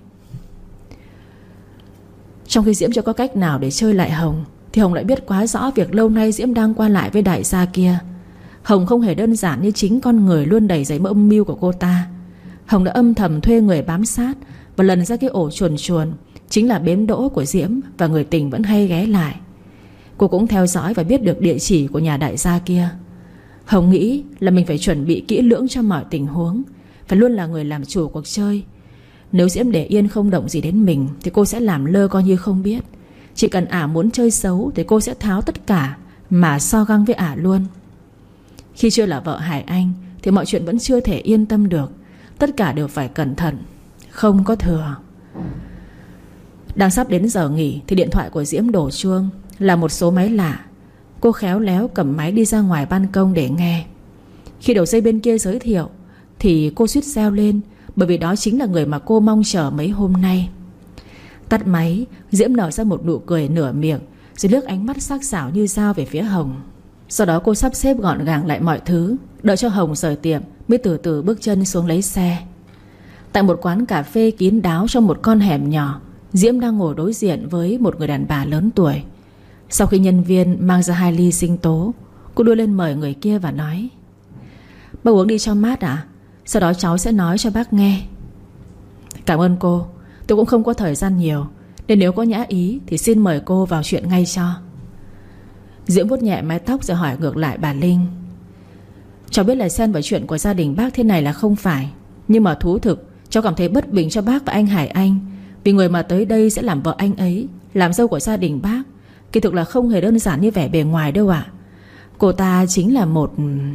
Trong khi Diễm chưa có cách nào để chơi lại Hồng, thì Hồng lại biết quá rõ việc lâu nay Diễm đang qua lại với đại gia kia. Hồng không hề đơn giản như chính con người luôn đầy giấy âm mưu của cô ta. Hồng đã âm thầm thuê người bám sát và lần ra cái ổ chuồn chuồn, chính là bến đỗ của Diễm và người tình vẫn hay ghé lại. Cô cũng theo dõi và biết được địa chỉ của nhà đại gia kia. Hồng nghĩ là mình phải chuẩn bị kỹ lưỡng cho mọi tình huống, phải luôn là người làm chủ cuộc chơi. Nếu Diễm để yên không động gì đến mình thì cô sẽ làm lơ coi như không biết. Chỉ cần ả muốn chơi xấu thì cô sẽ tháo tất cả mà so găng với ả luôn. Khi chưa là vợ Hải Anh thì mọi chuyện vẫn chưa thể yên tâm được. Tất cả đều phải cẩn thận, không có thừa. Đang sắp đến giờ nghỉ thì điện thoại của Diễm đổ chuông. Là một số máy lạ. Cô khéo léo cầm máy đi ra ngoài ban công để nghe. Khi đầu dây bên kia giới thiệu thì cô suýt reo lên, bởi vì đó chính là người mà cô mong chờ mấy hôm nay. Tắt máy, Diễm nở ra một nụ cười nửa miệng, rồi liếc ánh mắt sắc sảo như dao về phía Hồng. Sau đó cô sắp xếp gọn gàng lại mọi thứ, đợi cho Hồng rời tiệm mới từ từ bước chân xuống lấy xe. Tại một quán cà phê kín đáo trong một con hẻm nhỏ, Diễm đang ngồi đối diện với một người đàn bà lớn tuổi. Sau khi nhân viên mang ra hai ly sinh tố, cô đưa lên mời người kia và nói: "Bác uống đi cho mát ạ, sau đó cháu sẽ nói cho bác nghe." "Cảm ơn cô, tôi cũng không có thời gian nhiều, Nên nếu có nhã ý thì xin mời cô vào chuyện ngay cho. Diễm vuốt nhẹ mái tóc rồi hỏi ngược lại bà Linh: Cháu biết là xen vào chuyện của gia đình bác thế này là không phải, nhưng mà thú thực cháu cảm thấy bất bình cho bác và anh Hải Anh. Vì người mà tới đây sẽ làm vợ anh ấy, làm dâu của gia đình bác, kỳ thực là không hề đơn giản như vẻ bề ngoài đâu ạ. Cô ta chính là một...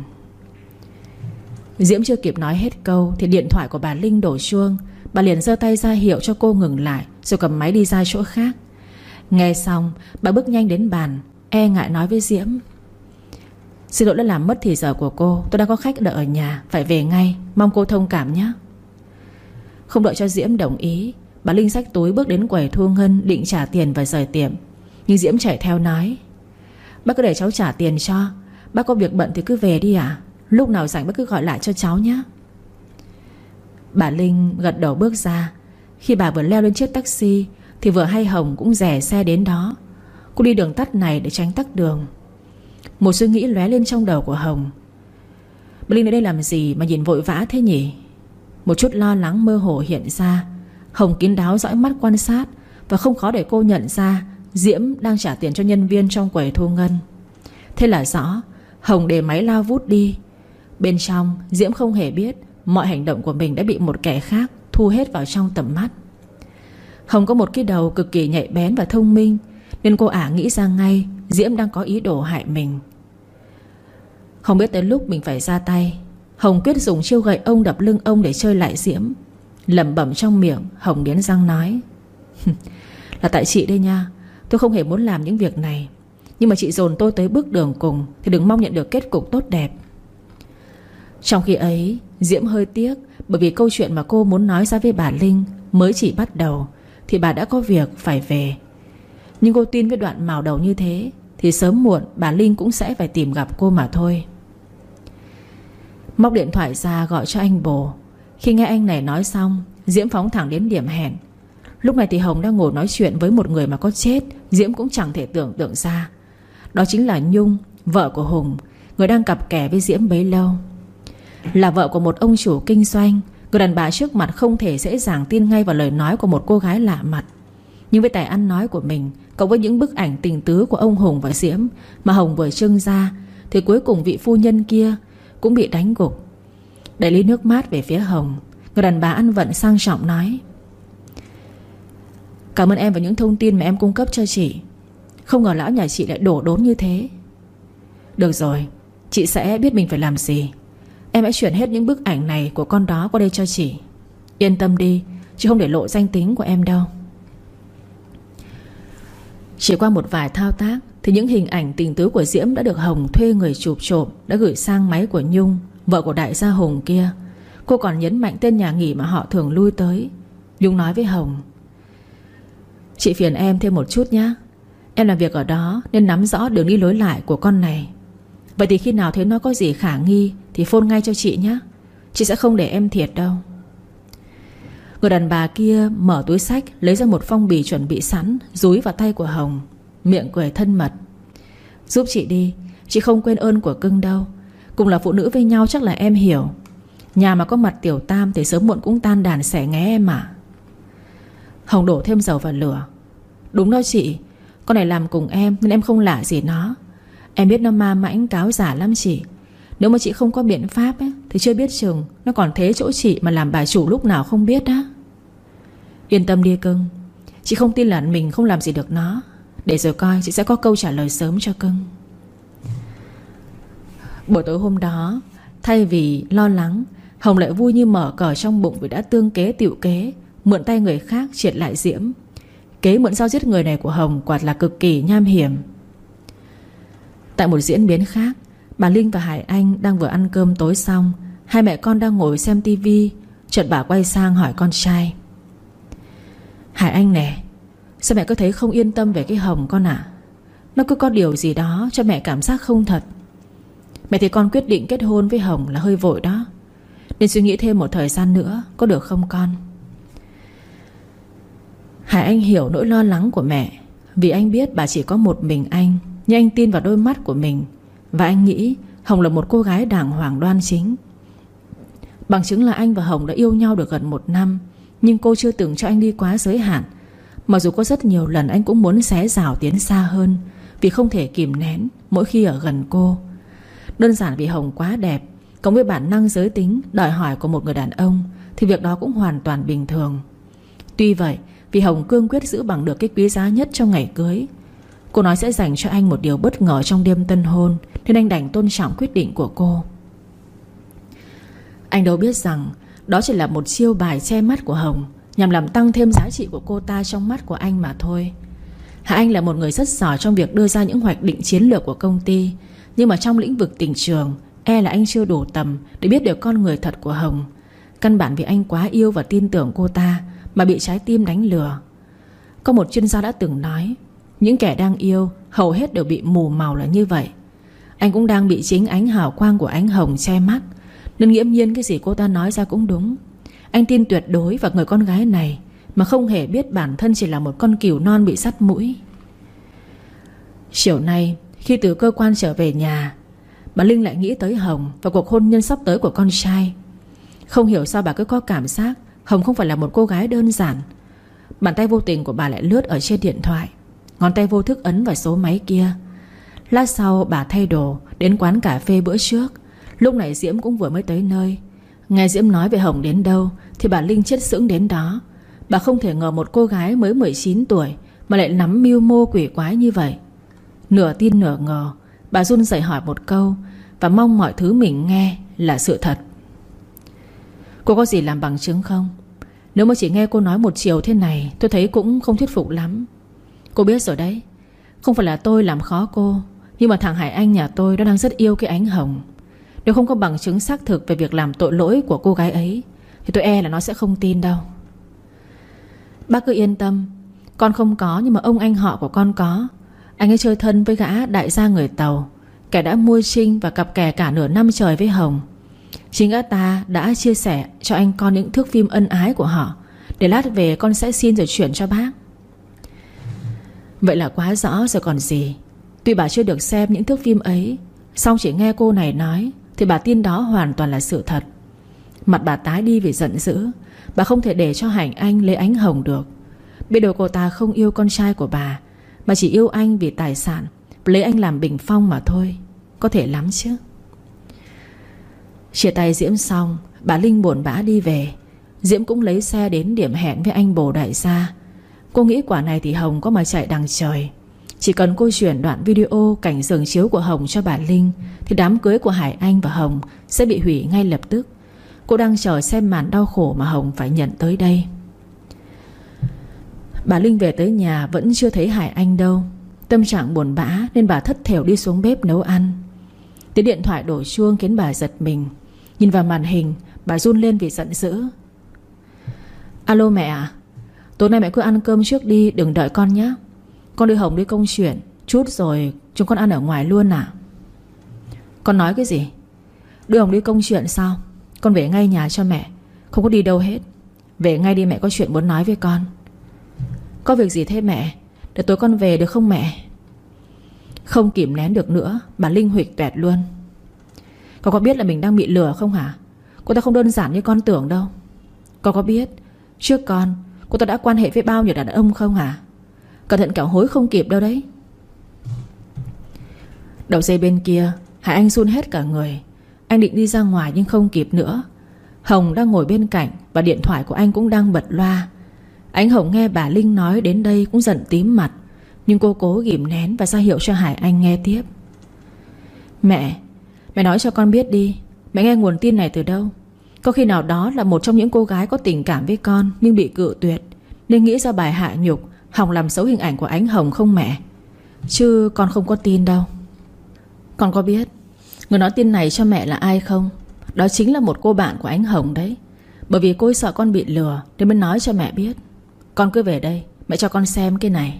Diễm chưa kịp nói hết câu thì điện thoại của bà Linh đổ chuông. Bà liền giơ tay ra hiệu cho cô ngừng lại, rồi cầm máy đi ra chỗ khác. Nghe xong bà bước nhanh đến bàn, e ngại nói với Diễm: Xin lỗi đã làm mất thì giờ của cô, tôi đang có khách đợi ở nhà, phải về ngay, mong cô thông cảm nhé. Không đợi cho Diễm đồng ý, bà Linh xách túi bước đến quầy thu ngân định trả tiền và rời tiệm. Nhưng Diễm chạy theo nói: Bác cứ để cháu trả tiền cho. Bác có việc bận thì cứ về đi ạ. Lúc nào rảnh bác cứ gọi lại cho cháu nhé. Bà Linh gật đầu bước ra. Khi bà vừa leo lên chiếc taxi thì vừa hay Hồng cũng rẽ xe đến đó. Cô đi đường tắt này để tránh tắc đường. Một suy nghĩ lóe lên trong đầu của Hồng: Bà Linh đến đây làm gì mà nhìn vội vã thế nhỉ? Một chút lo lắng mơ hồ hiện ra. Hồng kín đáo dõi mắt quan sát, và không khó để cô nhận ra Diễm đang trả tiền cho nhân viên trong quầy thu ngân. Thế là rõ. Hồng để máy lao vút đi. Bên trong Diễm không hề biết mọi hành động của mình đã bị một kẻ khác thu hết vào trong tầm mắt. Hồng có một cái đầu cực kỳ nhạy bén và thông minh, nên cô ả nghĩ ra ngay Diễm đang có ý đồ hại mình. Không biết tới lúc mình phải ra tay, Hồng quyết dùng chiêu gậy ông đập lưng ông để chơi lại Diễm. Lẩm bẩm trong miệng, Hồng nghiến răng nói: Là tại chị đây nha. Tôi không hề muốn làm những việc này, nhưng mà chị dồn tôi tới bước đường cùng thì đừng mong nhận được kết cục tốt đẹp. Trong khi ấy Diễm hơi tiếc, bởi vì câu chuyện mà cô muốn nói ra với bà Linh mới chỉ bắt đầu thì bà đã có việc phải về. Nhưng cô tin với đoạn mào đầu như thế thì sớm muộn bà Linh cũng sẽ phải tìm gặp cô mà thôi. Móc điện thoại ra gọi cho anh bồ. Khi nghe anh này nói xong, Diễm phóng thẳng đến điểm hẹn. Lúc này thì Hồng đang ngồi nói chuyện với một người mà có chết Diễm cũng chẳng thể tưởng tượng ra. Đó chính là Nhung, vợ của Hùng, người đang cặp kè với Diễm bấy lâu. Là vợ của một ông chủ kinh doanh, người đàn bà trước mặt không thể dễ dàng tin ngay vào lời nói của một cô gái lạ mặt. Nhưng với tài ăn nói của mình, cộng với những bức ảnh tình tứ của ông Hùng và Diễm mà Hồng vừa trưng ra, thì cuối cùng vị phu nhân kia cũng bị đánh gục. Đẩy ly nước mát về phía Hồng, người đàn bà ăn vận sang trọng nói: Cảm ơn em và những thông tin mà em cung cấp cho chị. Không ngờ lão nhà chị lại đổ đốn như thế. Được rồi, chị sẽ biết mình phải làm gì. Em hãy chuyển hết những bức ảnh này của con đó qua đây cho chị. Yên tâm đi, chị không để lộ danh tính của em đâu. Chỉ qua một vài thao tác thì những hình ảnh tình tứ của Diễm đã được Hồng thuê người chụp trộm, đã gửi sang máy của Nhung, vợ của đại gia Hùng kia. Cô còn nhấn mạnh tên nhà nghỉ mà họ thường lui tới. Nhung nói với Hồng: Chị phiền em thêm một chút nhé. Em làm việc ở đó nên nắm rõ đường đi lối lại của con này. Vậy thì khi nào thấy nó có gì khả nghi thì phone ngay cho chị nhé. Chị sẽ không để em thiệt đâu. Người đàn bà kia mở túi xách, lấy ra một phong bì chuẩn bị sẵn, dúi vào tay của Hồng, miệng cười thân mật: Giúp chị đi, chị không quên ơn của cưng đâu. Cùng là phụ nữ với nhau chắc là em hiểu. Nhà mà có mặt tiểu tam thì sớm muộn cũng tan đàn xẻ nghé em à. Hồng đổ thêm dầu vào lửa: Đúng đó chị, con này làm cùng em nên em không lạ gì nó. Em biết nó ma mãnh cáo giả lắm chị. Nếu mà chị không có biện pháp ấy, thì chưa biết chừng nó còn thế chỗ chị mà làm bà chủ lúc nào không biết á. Yên tâm đi cưng, chị không tin là mình không làm gì được nó. Để rồi coi, chị sẽ có câu trả lời sớm cho cưng. Buổi tối hôm đó, thay vì lo lắng, Hồng lại vui như mở cờ trong bụng vì đã tương kế tựu kế, mượn tay người khác triệt lại Diễm. Kế mượn dao giết người này của Hồng quả là cực kỳ nham hiểm. Tại một diễn biến khác, bà Linh và Hải Anh đang vừa ăn cơm tối xong. Hai mẹ con đang ngồi xem tivi. Chợt bà quay sang hỏi con trai: Hải Anh nè, sao mẹ cứ thấy không yên tâm về cái Hồng con ạ? À? Nó cứ có điều gì đó cho mẹ cảm giác không thật. Mẹ thấy con quyết định kết hôn với Hồng là hơi vội đó, nên suy nghĩ thêm một thời gian nữa, có được không con? Hải Anh hiểu nỗi lo lắng của mẹ, vì anh biết bà chỉ có một mình anh. Nhưng anh tin vào đôi mắt của mình, và anh nghĩ Hồng là một cô gái đàng hoàng đoan chính. Bằng chứng là anh và Hồng đã yêu nhau được gần một năm, nhưng cô chưa từng cho anh đi quá giới hạn. Mặc dù có rất nhiều lần anh cũng muốn xé rào tiến xa hơn, vì không thể kìm nén mỗi khi ở gần cô. Đơn giản vì Hồng quá đẹp, cộng với bản năng giới tính đòi hỏi của một người đàn ông, thì việc đó cũng hoàn toàn bình thường. Tuy vậy, vì Hồng cương quyết giữ bằng được cái quý giá nhất trong ngày cưới, cô nói sẽ dành cho anh một điều bất ngờ trong đêm tân hôn, nên anh đành tôn trọng quyết định của cô. Anh đâu biết rằng đó chỉ là một chiêu bài che mắt của Hồng, nhằm làm tăng thêm giá trị của cô ta trong mắt của anh mà thôi. Hà Anh là một người rất giỏi trong việc đưa ra những hoạch định chiến lược của công ty, nhưng mà trong lĩnh vực tình trường, e là anh chưa đủ tầm để biết được con người thật của Hồng. Căn bản vì anh quá yêu và tin tưởng cô ta mà bị trái tim đánh lừa. Có một chuyên gia đã từng nói, những kẻ đang yêu hầu hết đều bị mù màu là như vậy. Anh cũng đang bị chính ánh hào quang của ánh Hồng che mắt, nên nghiễm nhiên cái gì cô ta nói ra cũng đúng. Anh tin tuyệt đối vào người con gái này, mà không hề biết bản thân chỉ là một con cừu non bị sắt mũi. Chiều nay khi từ cơ quan trở về nhà, bà Linh lại nghĩ tới Hồng và cuộc hôn nhân sắp tới của con trai. Không hiểu sao bà cứ có cảm giác Hồng không phải là một cô gái đơn giản. Bàn tay vô tình của bà lại lướt ở trên điện thoại, ngón tay vô thức ấn vào số máy kia. Lát sau bà thay đồ đến quán cà phê bữa trước. Lúc này Diễm cũng vừa mới tới nơi. Nghe Diễm nói về Hồng đến đâu thì bà Linh chết sững đến đó. Bà không thể ngờ một cô gái mới mười chín tuổi mà lại nắm mưu mô quỷ quái như vậy. Nửa tin nửa ngờ, bà run rẩy hỏi một câu, và mong mọi thứ mình nghe là sự thật. Cô có gì làm bằng chứng không? Nếu mà chỉ nghe cô nói một chiều thế này, tôi thấy cũng không thuyết phục lắm. Cô biết rồi đấy, không phải là tôi làm khó cô, nhưng mà thằng Hải Anh nhà tôi nó đang rất yêu cái ánh Hồng. Nếu không có bằng chứng xác thực về việc làm tội lỗi của cô gái ấy thì tôi e là nó sẽ không tin đâu. Bác cứ yên tâm, con không có, nhưng mà ông anh họ của con có. Anh ấy chơi thân với gã đại gia người Tàu, kẻ đã mua Trinh và cặp kè cả nửa năm trời với Hồng. Chính gã ta đã chia sẻ cho anh con những thước phim ân ái của họ, để lát về con sẽ xin rồi chuyển cho bác. Vậy là quá rõ rồi còn gì. Tuy bà chưa được xem những thước phim ấy, song chỉ nghe cô này nói thì bà tin đó hoàn toàn là sự thật. Mặt bà tái đi vì giận dữ. Bà không thể để cho Hải Anh lấy ánh Hồng được. Biết đâu cô ta không yêu con trai của bà, mà chỉ yêu anh vì tài sản, lấy anh làm bình phong mà thôi. Có thể lắm chứ. Chia tay Diễm xong, bà Linh buồn bã đi về. Diễm cũng lấy xe đến điểm hẹn với anh bồ đại gia. Cô nghĩ quả này thì Hồng có mà chạy đằng trời. Chỉ cần cô chuyển đoạn video cảnh giường chiếu của Hồng cho bà Linh thì đám cưới của Hải Anh và Hồng sẽ bị hủy ngay lập tức. Cô đang chờ xem màn đau khổ mà Hồng phải nhận tới đây. Bà Linh về tới nhà vẫn chưa thấy Hải Anh đâu. Tâm trạng buồn bã nên bà thất thểu đi xuống bếp nấu ăn. Tiếng điện thoại đổ chuông khiến bà giật mình. Nhìn vào màn hình, bà run lên vì giận dữ. Alo mẹ à? Tối nay mẹ cứ ăn cơm trước đi, đừng đợi con nhé. Con đưa Hồng đi công chuyện, chút rồi chúng con ăn ở ngoài luôn à? Con nói cái gì? Đưa Hồng đi công chuyện sao? Con về ngay nhà cho mẹ, không có đi đâu hết. Về ngay đi, mẹ có chuyện muốn nói với con. Có việc gì thế mẹ? Để tối con về được không mẹ? Không kìm nén được nữa, bà Linh huỵch toẹt luôn. Con có biết là mình đang bị lừa không hả? Cô ta không đơn giản như con tưởng đâu. Con có biết trước con cô ta đã quan hệ với bao nhiêu đàn ông không hả? Cẩn thận kẻo hối không kịp đâu đấy. Đầu dây bên kia, Hải Anh run hết cả người. Anh định đi ra ngoài nhưng không kịp nữa. Hồng đang ngồi bên cạnh và điện thoại của anh cũng đang bật loa. Anh Hồng nghe bà Linh nói đến đây cũng giận tím mặt, nhưng cô cố ghìm nén và ra hiệu cho Hải Anh nghe tiếp. Mẹ, mẹ nói cho con biết đi, mẹ nghe nguồn tin này từ đâu? Có khi nào đó là một trong những cô gái có tình cảm với con nhưng bị cự tuyệt, nên nghĩ ra bài hạ nhục, hòng làm xấu hình ảnh của ánh Hồng không mẹ? Chứ con không có tin đâu. Con có biết người nói tin này cho mẹ là ai không? Đó chính là một cô bạn của ánh Hồng đấy. Bởi vì cô ấy sợ con bị lừa nên mới nói cho mẹ biết. Con cứ về đây, mẹ cho con xem cái này.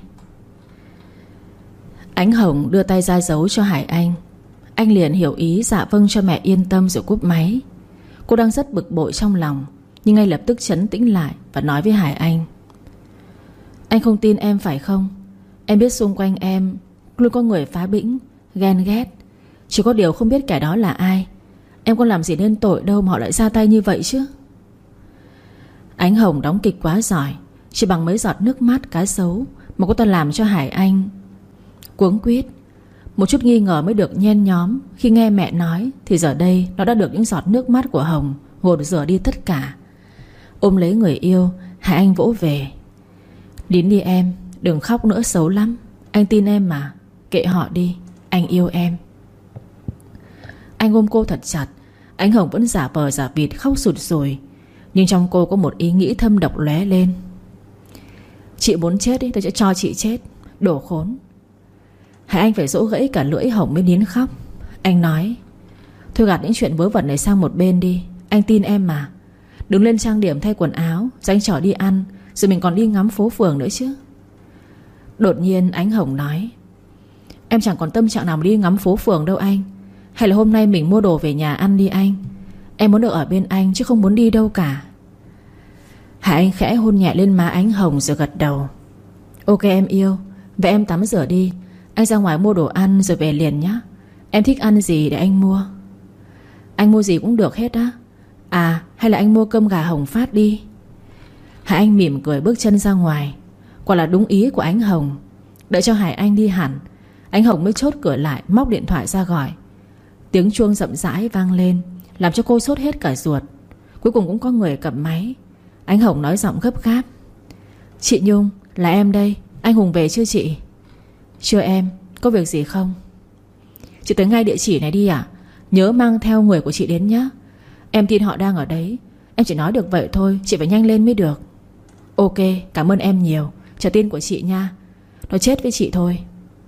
Ánh Hồng đưa tay ra giấu cho Hải Anh. Anh liền hiểu ý dạ vâng cho mẹ yên tâm rồi cúp máy. Cô đang rất bực bội trong lòng, nhưng ngay lập tức trấn tĩnh lại và nói với Hải Anh. Anh không tin em phải không? Em biết xung quanh em luôn có người phá bĩnh, ghen ghét. Chỉ có điều không biết kẻ đó là ai. Em có làm gì nên tội đâu mà họ lại ra tay như vậy chứ. Ánh Hồng đóng kịch quá giỏi. chỉ bằng mấy giọt nước mắt cá sấu mà cô ta làm cho Hải Anh cuống quýt. Một chút nghi ngờ mới được nhen nhóm. Khi nghe mẹ nói thì giờ đây nó đã được những giọt nước mắt của Hồng gột rửa đi tất cả. Ôm lấy người yêu, Hải Anh vỗ về. Nín đi em, đừng khóc nữa, xấu lắm. Anh tin em mà, kệ họ đi, anh yêu em. Anh ôm cô thật chặt. Ánh Hồng vẫn giả vờ giả vịt khóc sụt sùi, nhưng trong cô có một ý nghĩ thâm độc lóe lên. Chị muốn chết đi, tôi sẽ cho chị chết. Đồ khốn. Hải Anh phải dỗ gãy cả lưỡi Hồng mới nín khóc. Anh nói: thôi gạt những chuyện vớ vẩn này sang một bên đi. Anh tin em mà. Đừng lên trang điểm thay quần áo rồi anh chở đi ăn, rồi mình còn đi ngắm phố phường nữa chứ. Đột nhiên Ánh Hồng nói: em chẳng còn tâm trạng nào mà đi ngắm phố phường đâu anh. Hay là hôm nay mình mua đồ về nhà ăn đi anh. Em muốn được ở bên anh chứ không muốn đi đâu cả. Hải Anh khẽ hôn nhẹ lên má Ánh Hồng rồi gật đầu. Ok em yêu. Vậy em tắm rửa đi. Anh ra ngoài mua đồ ăn rồi về liền nhé. Em thích ăn gì để anh mua? Anh mua gì cũng được hết á. À hay là anh mua cơm gà Hồng Phát đi. Hải Anh mỉm cười bước chân ra ngoài. Quả là đúng ý của Ánh Hồng. Đợi cho Hải Anh đi hẳn, Ánh Hồng mới chốt cửa lại, móc điện thoại ra gọi. Tiếng chuông rậm rãi vang lên, làm cho cô sốt hết cả ruột. Cuối cùng cũng có người cầm máy. Ánh Hồng nói giọng gấp gáp: chị Nhung, là em đây. Anh Hùng về chưa chị? Chưa em, có việc gì không? Chị tới ngay địa chỉ này đi ạ. Nhớ mang theo người của chị đến nhé. Em tin họ đang ở đấy. Em chỉ nói được vậy thôi, chị phải nhanh lên mới được. Ok, cảm ơn em nhiều. Chờ tin của chị nha. Nó chết với chị thôi.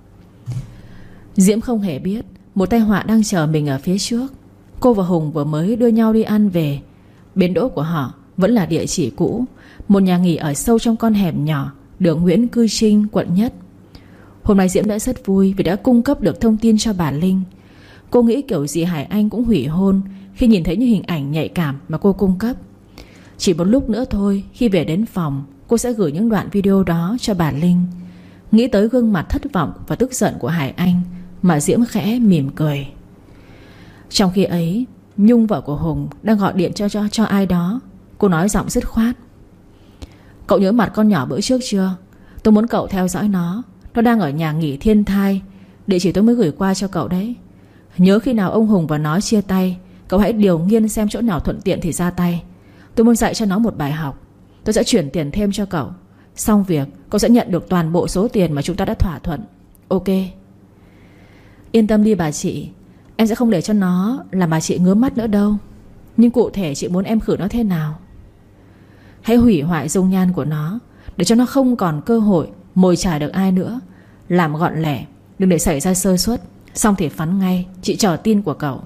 Diễm không hề biết một tai họa đang chờ mình ở phía trước. Cô và Hùng vừa mới đưa nhau đi ăn về. Bến đỗ của họ vẫn là địa chỉ cũ, một nhà nghỉ ở sâu trong con hẻm nhỏ, đường Nguyễn Cư Trinh, quận Nhất. Hôm nay Diễm đã rất vui vì đã cung cấp được thông tin cho bà Linh. Cô nghĩ kiểu gì Hải Anh cũng hủy hôn khi nhìn thấy những hình ảnh nhạy cảm mà cô cung cấp. Chỉ một lúc nữa thôi, khi về đến phòng, cô sẽ gửi những đoạn video đó cho bà Linh. Nghĩ tới gương mặt thất vọng và tức giận của Hải Anh mà Diễm khẽ mỉm cười. Trong khi ấy, Nhung vợ của Hùng đang gọi điện cho, cho, cho ai đó. Cô nói giọng dứt khoát: cậu nhớ mặt con nhỏ bữa trước chưa? Tôi muốn cậu theo dõi nó. Nó đang ở nhà nghỉ Thiên Thai. Địa chỉ tôi mới gửi qua cho cậu đấy. Nhớ khi nào ông Hùng và nó chia tay, cậu hãy điều nghiên xem chỗ nào thuận tiện thì ra tay. Tôi muốn dạy cho nó một bài học. Tôi sẽ chuyển tiền thêm cho cậu. Xong việc, cậu sẽ nhận được toàn bộ số tiền mà chúng ta đã thỏa thuận. Ok. Yên tâm đi bà chị. Em sẽ không để cho nó làm bà chị ngứa mắt nữa đâu. Nhưng cụ thể chị muốn em khử nó thế nào? Hãy hủy hoại dung nhan của nó, để cho nó không còn cơ hội mồi chài được ai nữa. Làm gọn lẹ, đừng để xảy ra sơ suất. Xong thì phắn ngay. Chị chờ tin của cậu.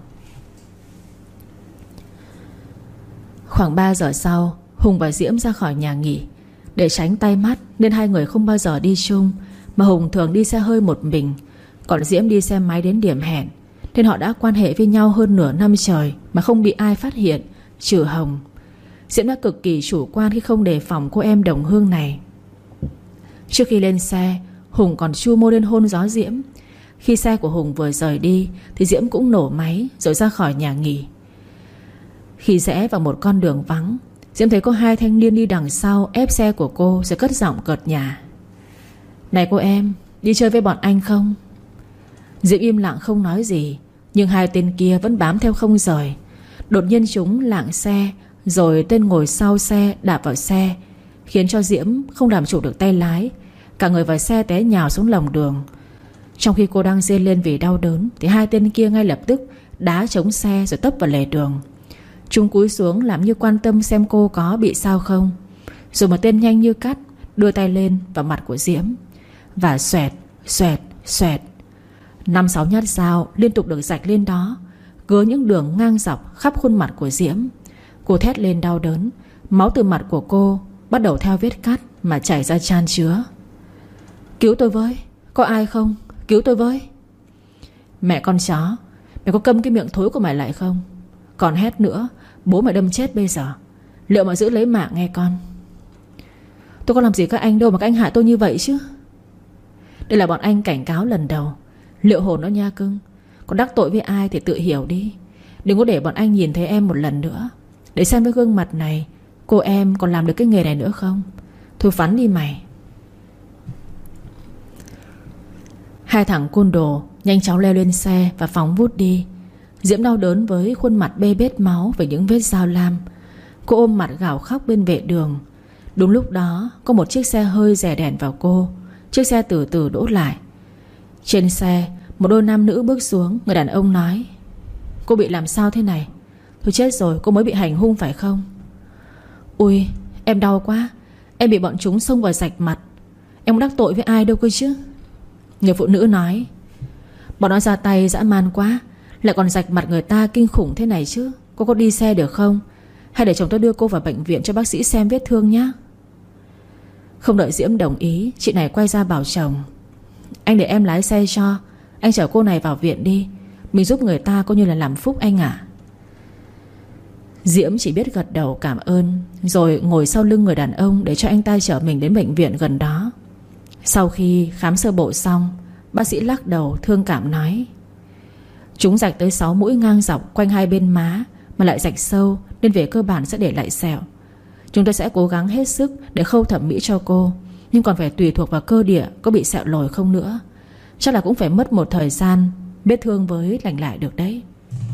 Khoảng ba giờ sau, Hùng và Diễm ra khỏi nhà nghỉ. Để tránh tay mắt nên hai người không bao giờ đi chung, mà Hùng thường đi xe hơi một mình, còn Diễm đi xe máy đến điểm hẹn. Nên họ đã quan hệ với nhau hơn nửa năm trời mà không bị ai phát hiện, trừ Hồng. Diễm đã cực kỳ chủ quan khi không đề phòng cô em đồng hương này. Trước khi lên xe, Hùng còn chu môi lên hôn gió Diễm. Khi xe của Hùng vừa rời đi thì Diễm cũng nổ máy rồi ra khỏi nhà nghỉ. Khi rẽ vào một con đường vắng, Diễm thấy có hai thanh niên đi đằng sau ép xe của cô rồi cất giọng cợt nhả: này cô em, đi chơi với bọn anh không? Diễm im lặng không nói gì, nhưng hai tên kia vẫn bám theo không rời. Đột nhiên chúng lạng xe, rồi tên ngồi sau xe đạp vào xe, khiến cho Diễm không làm chủ được tay lái. Cả người và xe té nhào xuống lòng đường. Trong khi cô đang rên lên vì đau đớn thì hai tên kia ngay lập tức đá chống xe rồi tấp vào lề đường. Chúng cúi xuống làm như quan tâm xem cô có bị sao không. Rồi một tên nhanh như cắt đưa tay lên vào mặt của Diễm, và xoẹt, xoẹt, xoẹt, năm sáu nhát dao liên tục được rạch lên đó, cứa những đường ngang dọc khắp khuôn mặt của Diễm. Cô thét lên đau đớn. Máu từ mặt của cô bắt đầu theo vết cắt mà chảy ra chan chứa. Cứu tôi với, có ai không? Cứu tôi với. Mẹ con chó, mày có câm cái miệng thối của mày lại không? Còn hét nữa, bố mày đâm chết bây giờ. Liệu mà giữ lấy mạng nghe con. Tôi có làm gì các anh đâu mà các anh hại tôi như vậy chứ. Đây là bọn anh cảnh cáo lần đầu. Liệu hồn nó nha cưng. Còn đắc tội với ai thì tự hiểu đi. Đừng có để bọn anh nhìn thấy em một lần nữa, để xem với gương mặt này cô em còn làm được cái nghề này nữa không. Thôi phắn đi mày. Hai thằng côn đồ nhanh chóng leo lên xe và phóng vút đi. Diễm đau đớn với khuôn mặt bê bết máu về những vết dao lam. Cô ôm mặt gào khóc bên vệ đường. Đúng lúc đó có một chiếc xe hơi rẽ đèn vào cô. Chiếc xe từ từ đỗ lại. Trên xe một đôi nam nữ bước xuống. Người đàn ông nói: cô bị làm sao thế này? Thôi chết rồi, cô mới bị hành hung phải không? Ui, em đau quá. Em bị bọn chúng xông vào rạch mặt. Em không đắc tội với ai đâu cơ chứ. Người phụ nữ nói: bọn nó ra tay dã man quá, lại còn rạch mặt người ta kinh khủng thế này chứ. Cô có đi xe được không? Hay để chồng tôi đưa cô vào bệnh viện cho bác sĩ xem vết thương nhé. Không đợi Diễm đồng ý, chị này quay ra bảo chồng: anh để em lái xe cho. Anh chở cô này vào viện đi. Mình giúp người ta coi như là làm phúc anh ạ. Diễm chỉ biết gật đầu cảm ơn, rồi ngồi sau lưng người đàn ông để cho anh ta chở mình đến bệnh viện gần đó. Sau khi khám sơ bộ xong, bác sĩ lắc đầu thương cảm nói: chúng rạch tới sáu mũi ngang dọc quanh hai bên má, mà lại rạch sâu, nên về cơ bản sẽ để lại sẹo. Chúng tôi sẽ cố gắng hết sức để khâu thẩm mỹ cho cô, nhưng còn phải tùy thuộc vào cơ địa có bị sẹo lồi không nữa. Chắc là cũng phải mất một thời gian vết thương với lành lại được đấy.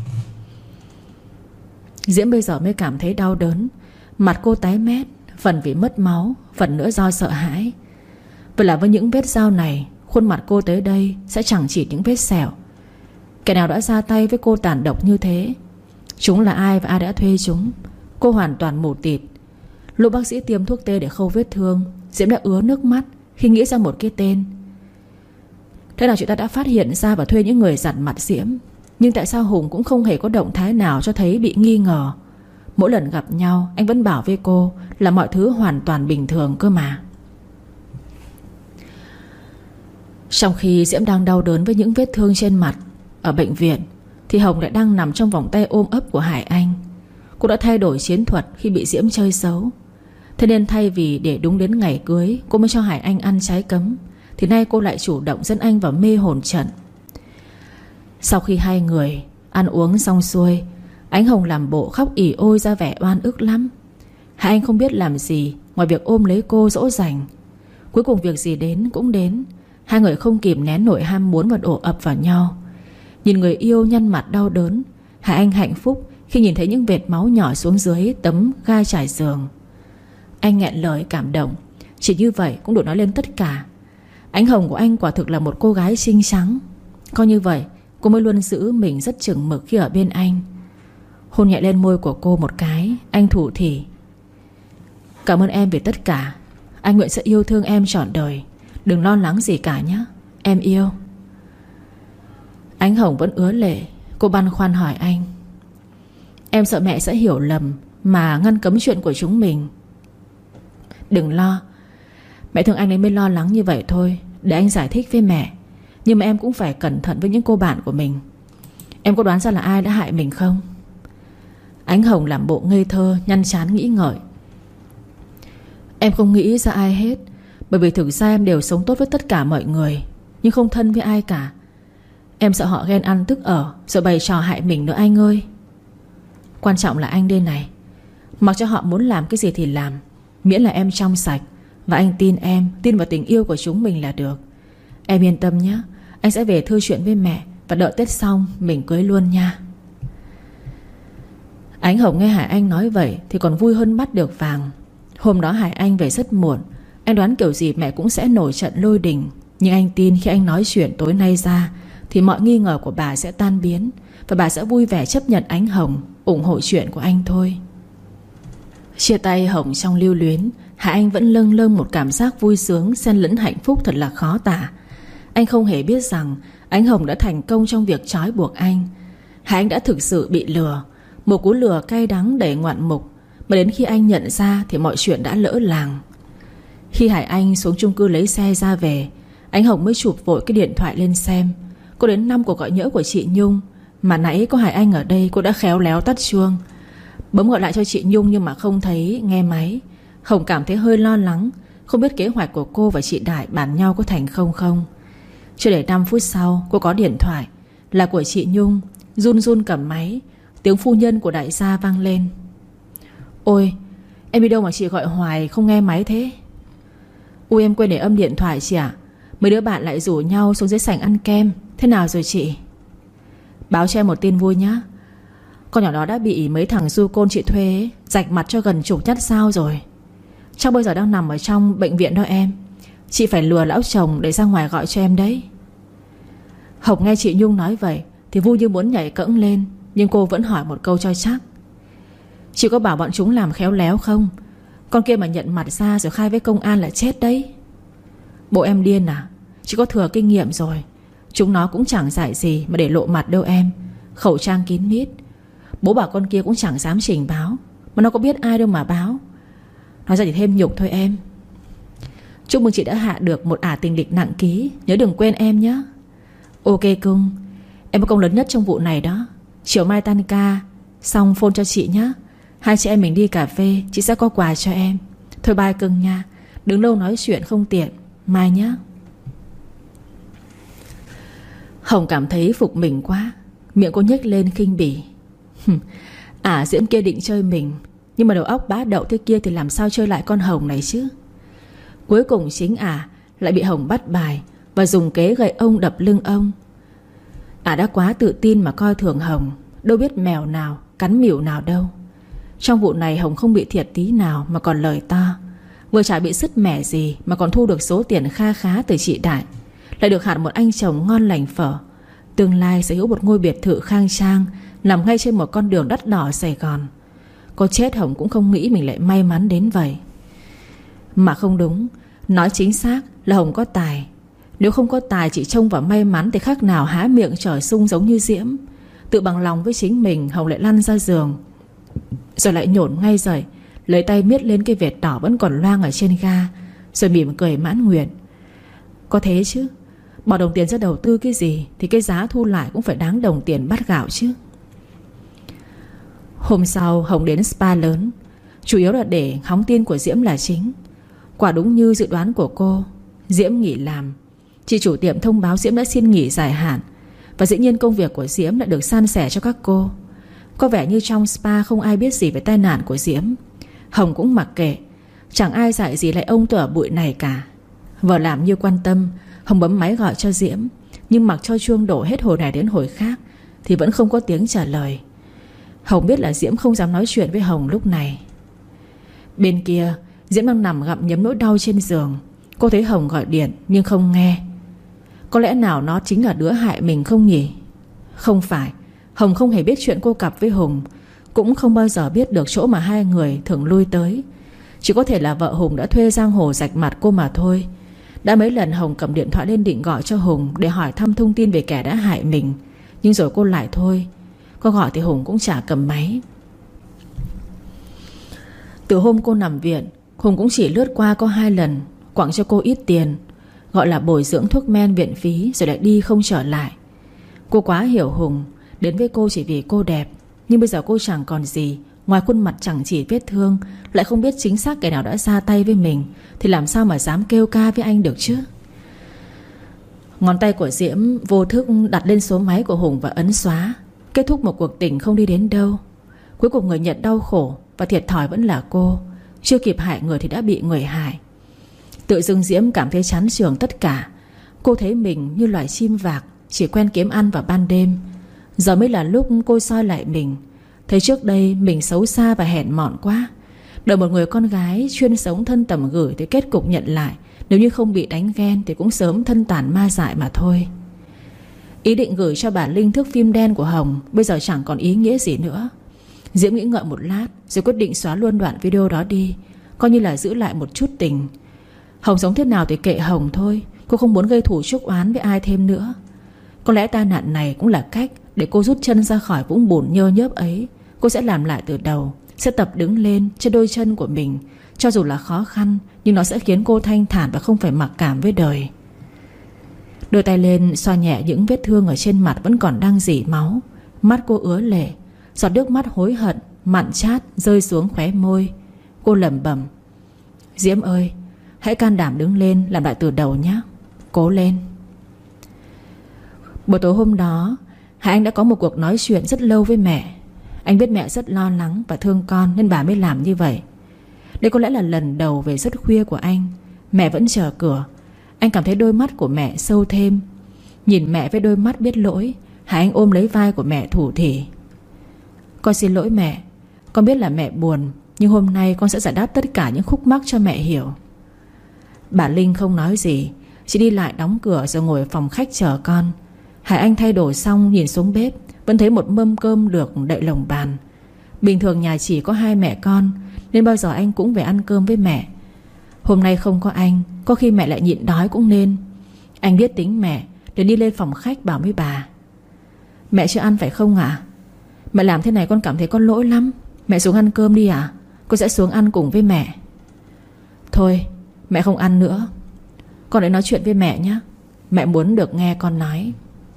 Diễm bây giờ mới cảm thấy đau đớn. Mặt cô tái mét, phần vì mất máu, phần nữa do sợ hãi. Vậy là với những vết dao này, khuôn mặt cô tới đây sẽ chẳng chỉ những vết sẹo. Kẻ nào đã ra tay với cô tàn độc như thế? Chúng là ai và ai đã thuê chúng? Cô hoàn toàn mù tịt. Lúc bác sĩ tiêm thuốc tê để khâu vết thương, Diễm đã ứa nước mắt khi nghĩ ra một cái tên. Thế nào chị ta đã phát hiện ra và thuê những người giặt mặt Diễm? Nhưng tại sao Hùng cũng không hề có động thái nào cho thấy bị nghi ngờ? Mỗi lần gặp nhau anh vẫn bảo với cô là mọi thứ hoàn toàn bình thường cơ mà. Trong khi Diễm đang đau đớn với những vết thương trên mặt ở bệnh viện, thì Hồng lại đang nằm trong vòng tay ôm ấp của Hải Anh. Cô đã thay đổi chiến thuật khi bị Diễm chơi xấu. Thế nên thay vì để đúng đến ngày cưới cô mới cho Hải Anh ăn trái cấm, thì nay cô lại chủ động dẫn anh vào mê hồn trận. Sau khi hai người ăn uống xong xuôi, Ánh Hồng làm bộ khóc ỉ ôi ra vẻ oan ức lắm. Hải Anh không biết làm gì ngoài việc ôm lấy cô dỗ dành. Cuối cùng việc gì đến cũng đến. Hai người không kìm nén nổi ham muốn và đổ ập vào nhau. Nhìn người yêu nhăn mặt đau đớn, Hải Anh hạnh phúc khi nhìn thấy những vệt máu nhỏ xuống dưới tấm ga trải giường. Anh nghẹn lời cảm động. Chỉ như vậy cũng đủ nói lên tất cả. Ánh Hồng của anh quả thực là một cô gái xinh xắn. Coi như vậy cô mới luôn giữ mình rất chừng mực khi ở bên anh. Hôn nhẹ lên môi của cô một cái, anh thủ thỉ: cảm ơn em vì tất cả. Anh nguyện sẽ yêu thương em trọn đời. Đừng lo lắng gì cả nhé. Em yêu. Ánh Hồng vẫn ứa lệ. Cô băn khoăn hỏi anh: em sợ mẹ sẽ hiểu lầm mà ngăn cấm chuyện của chúng mình. Đừng lo. Mẹ thương anh nên mới lo lắng như vậy thôi. Để anh giải thích với mẹ. Nhưng mà em cũng phải cẩn thận với những cô bạn của mình. Em có đoán ra là ai đã hại mình không? Ánh Hồng làm bộ ngây thơ, nhăn trán nghĩ ngợi. Em không nghĩ ra ai hết. Bởi vì thực ra em đều sống tốt với tất cả mọi người, nhưng không thân với ai cả. Em sợ họ ghen ăn tức ở, rồi bày trò hại mình nữa anh ơi. Quan trọng là anh đây này. Mặc cho họ muốn làm cái gì thì làm, miễn là em trong sạch. Và anh tin em, tin vào tình yêu của chúng mình là được. Em yên tâm nhé. Anh sẽ về thư chuyện với mẹ, và đợi Tết xong mình cưới luôn nha. Ánh Hồng nghe Hải Anh nói vậy thì còn vui hơn bắt được vàng. Hôm đó Hải Anh về rất muộn. Anh đoán kiểu gì mẹ cũng sẽ nổi trận lôi đình. Nhưng anh tin khi anh nói chuyện tối nay ra thì mọi nghi ngờ của bà sẽ tan biến, và bà sẽ vui vẻ chấp nhận Ánh Hồng, ủng hộ chuyện của anh thôi. Chia tay Hồng trong lưu luyến, Hải Anh vẫn lâng lâng một cảm giác vui sướng xen lẫn hạnh phúc thật là khó tả. Anh không hề biết rằng Ánh Hồng đã thành công trong việc trói buộc anh. Hải Anh đã thực sự bị lừa, một cú lừa cay đắng đầy ngoạn mục, mà đến khi anh nhận ra thì mọi chuyện đã lỡ làng. Khi Hải Anh xuống chung cư lấy xe ra về, Ánh Hồng mới chụp vội cái điện thoại lên xem. Cô đến năm cuộc gọi nhỡ của chị Nhung, mà nãy có Hải Anh ở đây cô đã khéo léo tắt chuông. Bấm gọi lại cho chị Nhung nhưng mà không thấy nghe máy. Hồng cảm thấy hơi lo lắng, không biết kế hoạch của cô và chị Đại bàn nhau có thành không không. Chưa đầy năm phút sau, cô có điện thoại, là của chị Nhung. Run run cầm máy, tiếng phu nhân của đại gia vang lên. Ôi, em đi đâu mà chị gọi hoài không nghe máy thế? Ui em quên để âm điện thoại chị ạ. Mấy đứa bạn lại rủ nhau xuống dưới sảnh ăn kem. Thế nào rồi chị? Báo cho em một tin vui nhá. Con nhỏ đó đã bị mấy thằng du côn chị thuê ấy rạch mặt cho gần chục nhát dao rồi. Chắc bây giờ đang nằm ở trong bệnh viện đó em. Chị phải lừa lão chồng để ra ngoài gọi cho em đấy. Hồng nghe chị Nhung nói vậy thì vui như muốn nhảy cẫng lên, nhưng cô vẫn hỏi một câu cho chắc. Chị có bảo bọn chúng làm khéo léo không? Con kia mà nhận mặt ra rồi khai với công an là chết đấy. Bộ em điên à? Chị có thừa kinh nghiệm rồi. Chúng nó cũng chẳng dạy gì mà để lộ mặt đâu em. Khẩu trang kín mít. Bố bảo con kia cũng chẳng dám trình báo, mà nó có biết ai đâu mà báo. Nói ra thì thêm nhục thôi em. Chúc mừng chị đã hạ được một ả tình địch nặng ký. Nhớ đừng quên em nhé. Ok cưng. Em có công lớn nhất trong vụ này đó. Chiều mai tan ca xong phone cho chị nhé. Hai chị em mình đi cà phê, chị sẽ có quà cho em. Thôi bye cưng nha. Đứng lâu nói chuyện không tiện. Mai nhé. Hồng cảm thấy phục mình quá. Miệng cô nhếch lên khinh bỉ. À Diễm kia định chơi mình, nhưng mà đầu óc bá đậu thế kia thì làm sao chơi lại con Hồng này chứ. Cuối cùng chính ả lại bị Hồng bắt bài và dùng kế gậy ông đập lưng ông. Ả đã quá tự tin mà coi thường Hồng. Đâu biết mèo nào cắn mỉu nào đâu. Trong vụ này Hồng không bị thiệt tí nào mà còn lời to. Vừa chả bị sứt mẻ gì mà còn thu được số tiền kha khá từ chị Đại. Lại được hạt một anh chồng ngon lành phở. Tương lai sở hữu một ngôi biệt thự khang trang nằm ngay trên một con đường đắt đỏ Sài Gòn. Có chết Hồng cũng không nghĩ mình lại may mắn đến vậy. Mà không đúng. Nói chính xác là Hồng có tài. Nếu không có tài chỉ trông vào may mắn thì khác nào há miệng trời sung giống như Diễm. Tự bằng lòng với chính mình, Hồng lại lăn ra giường, rồi lại nhổn ngay dậy, lấy tay miết lên cái vệt đỏ vẫn còn loang ở trên ga, rồi mỉm cười mãn nguyện. Có thế chứ. Bỏ đồng tiền ra đầu tư cái gì thì cái giá thu lại cũng phải đáng đồng tiền bát gạo chứ. Hôm sau Hồng đến spa lớn, chủ yếu là để hóng tin của Diễm là chính. Quả đúng như dự đoán của cô, Diễm nghỉ làm. Chị chủ tiệm thông báo Diễm đã xin nghỉ dài hạn. Và dĩ nhiên công việc của Diễm đã được san sẻ cho các cô. Có vẻ như trong spa không ai biết gì về tai nạn của Diễm. Hồng cũng mặc kệ. Chẳng ai dạy gì lại ông tôi ở bụi này cả. Vợ làm như quan tâm, Hồng bấm máy gọi cho Diễm, nhưng mặc cho chuông đổ hết hồi này đến hồi khác thì vẫn không có tiếng trả lời. Hồng biết là Diễm không dám nói chuyện với Hồng lúc này. Bên kia Diễm đang nằm gặm nhấm nỗi đau trên giường. Cô thấy Hồng gọi điện nhưng không nghe. Có lẽ nào nó chính là đứa hại mình không nhỉ? Không phải. Hồng không hề biết chuyện cô cặp với Hùng, cũng không bao giờ biết được chỗ mà hai người thường lui tới. Chỉ có thể là vợ Hùng đã thuê giang hồ rạch mặt cô mà thôi. Đã mấy lần Hồng cầm điện thoại lên định gọi cho Hùng để hỏi thăm thông tin về kẻ đã hại mình, nhưng rồi cô lại thôi. Cô gọi thì Hùng cũng chả cầm máy. Từ hôm cô nằm viện, Hùng cũng chỉ lướt qua có hai lần, quẳng cho cô ít tiền, gọi là bồi dưỡng thuốc men viện phí, rồi lại đi không trở lại. Cô quá hiểu Hùng. Đến với cô chỉ vì cô đẹp. Nhưng bây giờ cô chẳng còn gì ngoài khuôn mặt chẳng chỉ vết thương, lại không biết chính xác kẻ nào đã ra tay với mình, thì làm sao mà dám kêu ca với anh được chứ. Ngón tay của Diễm vô thức đặt lên số máy của Hùng và ấn xóa. Kết thúc một cuộc tình không đi đến đâu. Cuối cùng người nhận đau khổ và thiệt thòi vẫn là cô. Chưa kịp hại người thì đã bị người hại. Tự dưng Diễm cảm thấy chán chường tất cả. Cô thấy mình như loài chim vạc, chỉ quen kiếm ăn vào ban đêm. Giờ mới là lúc cô soi lại mình, thấy trước đây mình xấu xa và hèn mọn quá. Đợi một người con gái chuyên sống thân tầm gửi thì kết cục nhận lại, nếu như không bị đánh ghen thì cũng sớm thân tàn ma dại mà thôi. Ý định gửi cho bà Linh thước phim đen của Hồng bây giờ chẳng còn ý nghĩa gì nữa. Diễm nghĩ ngợi một lát rồi quyết định xóa luôn đoạn video đó đi, coi như là giữ lại một chút tình. Hồng sống thế nào thì kệ Hồng thôi. Cô không muốn gây thù chuốc oán với ai thêm nữa. Có lẽ tai nạn này cũng là cách để cô rút chân ra khỏi vũng bùn nhơ nhớp ấy. Cô sẽ làm lại từ đầu, sẽ tập đứng lên trên đôi chân của mình. Cho dù là khó khăn, nhưng nó sẽ khiến cô thanh thản và không phải mặc cảm với đời. Đưa tay lên xoa nhẹ những vết thương ở trên mặt vẫn còn đang rỉ máu. Mắt cô ứa lệ, giọt nước mắt hối hận mặn chát rơi xuống khóe môi. Cô lẩm bẩm: Diễm ơi, hãy can đảm đứng lên, làm lại từ đầu nhé. Cố lên. Buổi tối hôm đó, Hải Anh đã có một cuộc nói chuyện rất lâu với mẹ. Anh biết mẹ rất lo lắng và thương con nên bà mới làm như vậy. Đây có lẽ là lần đầu về rất khuya của anh. Mẹ vẫn chờ cửa. Anh cảm thấy đôi mắt của mẹ sâu thêm. Nhìn mẹ với đôi mắt biết lỗi, Hải Anh ôm lấy vai của mẹ thủ thỉ: Con xin lỗi mẹ. Con biết là mẹ buồn, nhưng hôm nay con sẽ giải đáp tất cả những khúc mắc cho mẹ hiểu. Bà Linh không nói gì, chỉ đi lại đóng cửa rồi ngồi ở phòng khách chờ con. Hải Anh thay đồ xong nhìn xuống bếp, vẫn thấy một mâm cơm được đậy lồng bàn. Bình thường nhà chỉ có hai mẹ con, nên bao giờ anh cũng về ăn cơm với mẹ. Hôm nay không có anh, có khi mẹ lại nhịn đói cũng nên. Anh biết tính mẹ, để đi lên phòng khách bảo với bà: Mẹ chưa ăn phải không ạ? À? Mẹ làm thế này con cảm thấy con lỗi lắm. Mẹ xuống ăn cơm đi ạ. À? Con sẽ xuống ăn cùng với mẹ. Thôi mẹ không ăn nữa, con hãy nói chuyện với mẹ nhé. Mẹ muốn được nghe con nói.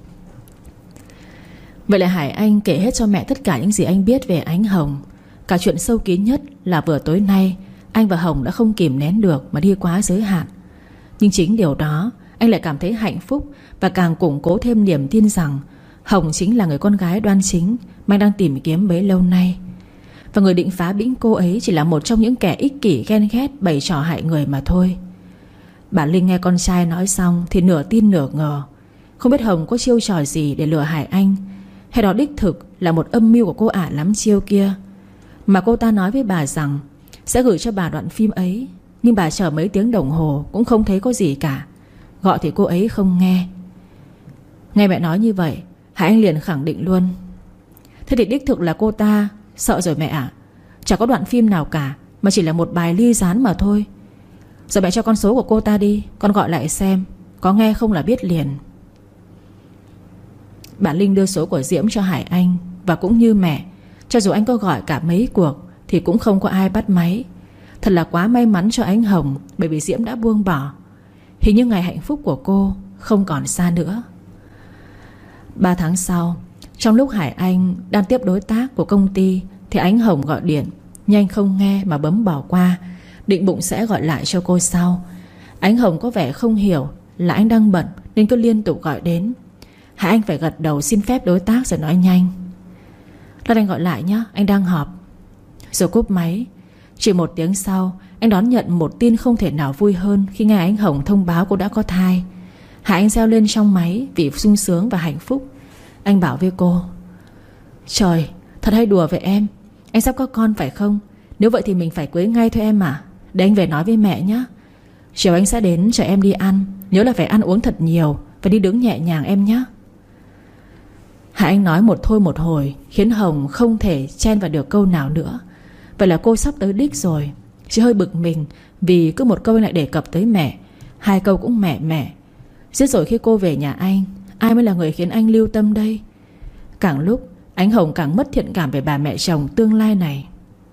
Vậy là Hải Anh kể hết cho mẹ tất cả những gì anh biết về Ánh Hồng. Cả chuyện sâu kín nhất là vừa tối nay anh và Hồng đã không kìm nén được mà đi quá giới hạn. Nhưng chính điều đó anh lại cảm thấy hạnh phúc, và càng củng cố thêm niềm tin rằng Hồng chính là người con gái đoan chính mà anh đang tìm kiếm bấy lâu nay. Và người định phá bĩnh cô ấy chỉ là một trong những kẻ ích kỷ ghen ghét bày trò hại người mà thôi. Bà Linh nghe con trai nói xong thì nửa tin nửa ngờ. Không biết Hồng có chiêu trò gì để lừa Hải Anh, hay đó đích thực là một âm mưu của cô ả lắm chiêu kia. Mà cô ta nói với bà rằng sẽ gửi cho bà đoạn phim ấy, nhưng bà chờ mấy tiếng đồng hồ cũng không thấy có gì cả. Gọi thì cô ấy không nghe. Nghe mẹ nói như vậy, Hải Anh liền khẳng định luôn: Thế thì đích thực là cô ta sợ rồi mẹ ạ. Chả có đoạn phim nào cả, mà chỉ là một bài ly gián mà thôi. Giờ mẹ cho con số của cô ta đi, con gọi lại xem. Có nghe không là biết liền. Bà Linh đưa số của Diễm cho Hải Anh. Và cũng như mẹ, cho dù anh có gọi cả mấy cuộc thì cũng không có ai bắt máy. Thật là quá may mắn cho Ánh Hồng, bởi vì Diễm đã buông bỏ. Hình như ngày hạnh phúc của cô không còn xa nữa. Ba tháng sau, trong lúc Hải Anh đang tiếp đối tác của công ty, thì Ánh Hồng gọi điện, nhưng anh không nghe mà bấm bỏ qua, định bụng sẽ gọi lại cho cô sau. Ánh Hồng có vẻ không hiểu là anh đang bận, nên cứ liên tục gọi đến. Hải Anh phải gật đầu xin phép đối tác rồi nói nhanh: Lát anh gọi lại nhé, anh đang họp. Rồi cúp máy. Chỉ một tiếng sau, anh đón nhận một tin không thể nào vui hơn khi nghe Ánh Hồng thông báo cô đã có thai. Hải Anh reo lên trong máy vì sung sướng và hạnh phúc. Anh bảo với cô: Trời, thật hay đùa với em. Anh sắp có con phải không? Nếu vậy thì mình phải cưới ngay thôi em à. Để anh về nói với mẹ nhé. Chiều anh sẽ đến chở em đi ăn. Nhớ là phải ăn uống thật nhiều, và đi đứng nhẹ nhàng em nhé. Hải Anh nói một thôi một hồi, khiến Hồng không thể chen vào được câu nào nữa. Vậy là cô sắp tới đích rồi. Chị hơi bực mình vì cứ một câu anh lại đề cập tới mẹ, hai câu cũng mẹ mẹ. Giết rồi khi cô về nhà anh, ai mới là người khiến anh lưu tâm đây? Càng lúc Ánh Hồng càng mất thiện cảm về bà mẹ chồng tương lai này.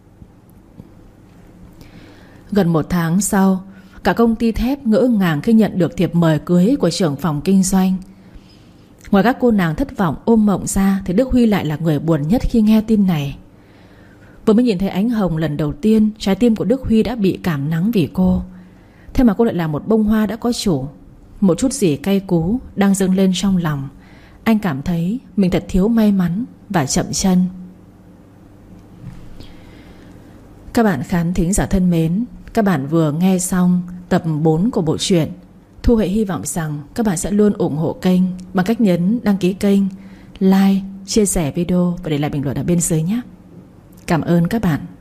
Gần một tháng sau, cả công ty thép ngỡ ngàng khi nhận được thiệp mời cưới của trưởng phòng kinh doanh. Ngoài các cô nàng thất vọng ôm mộng ra, thì Đức Huy lại là người buồn nhất khi nghe tin này. Vừa mới nhìn thấy Ánh Hồng lần đầu tiên, trái tim của Đức Huy đã bị cảm nắng vì cô. Thế mà cô lại là một bông hoa đã có chủ. Một chút gì cay cú đang dâng lên trong lòng. Anh cảm thấy mình thật thiếu may mắn và chậm chân. Các bạn khán thính giả thân mến, các bạn vừa nghe xong tập bốn của bộ truyện. Thu Huệ hy vọng rằng các bạn sẽ luôn ủng hộ kênh bằng cách nhấn đăng ký kênh, like, chia sẻ video và để lại bình luận ở bên dưới nhé. Cảm ơn các bạn.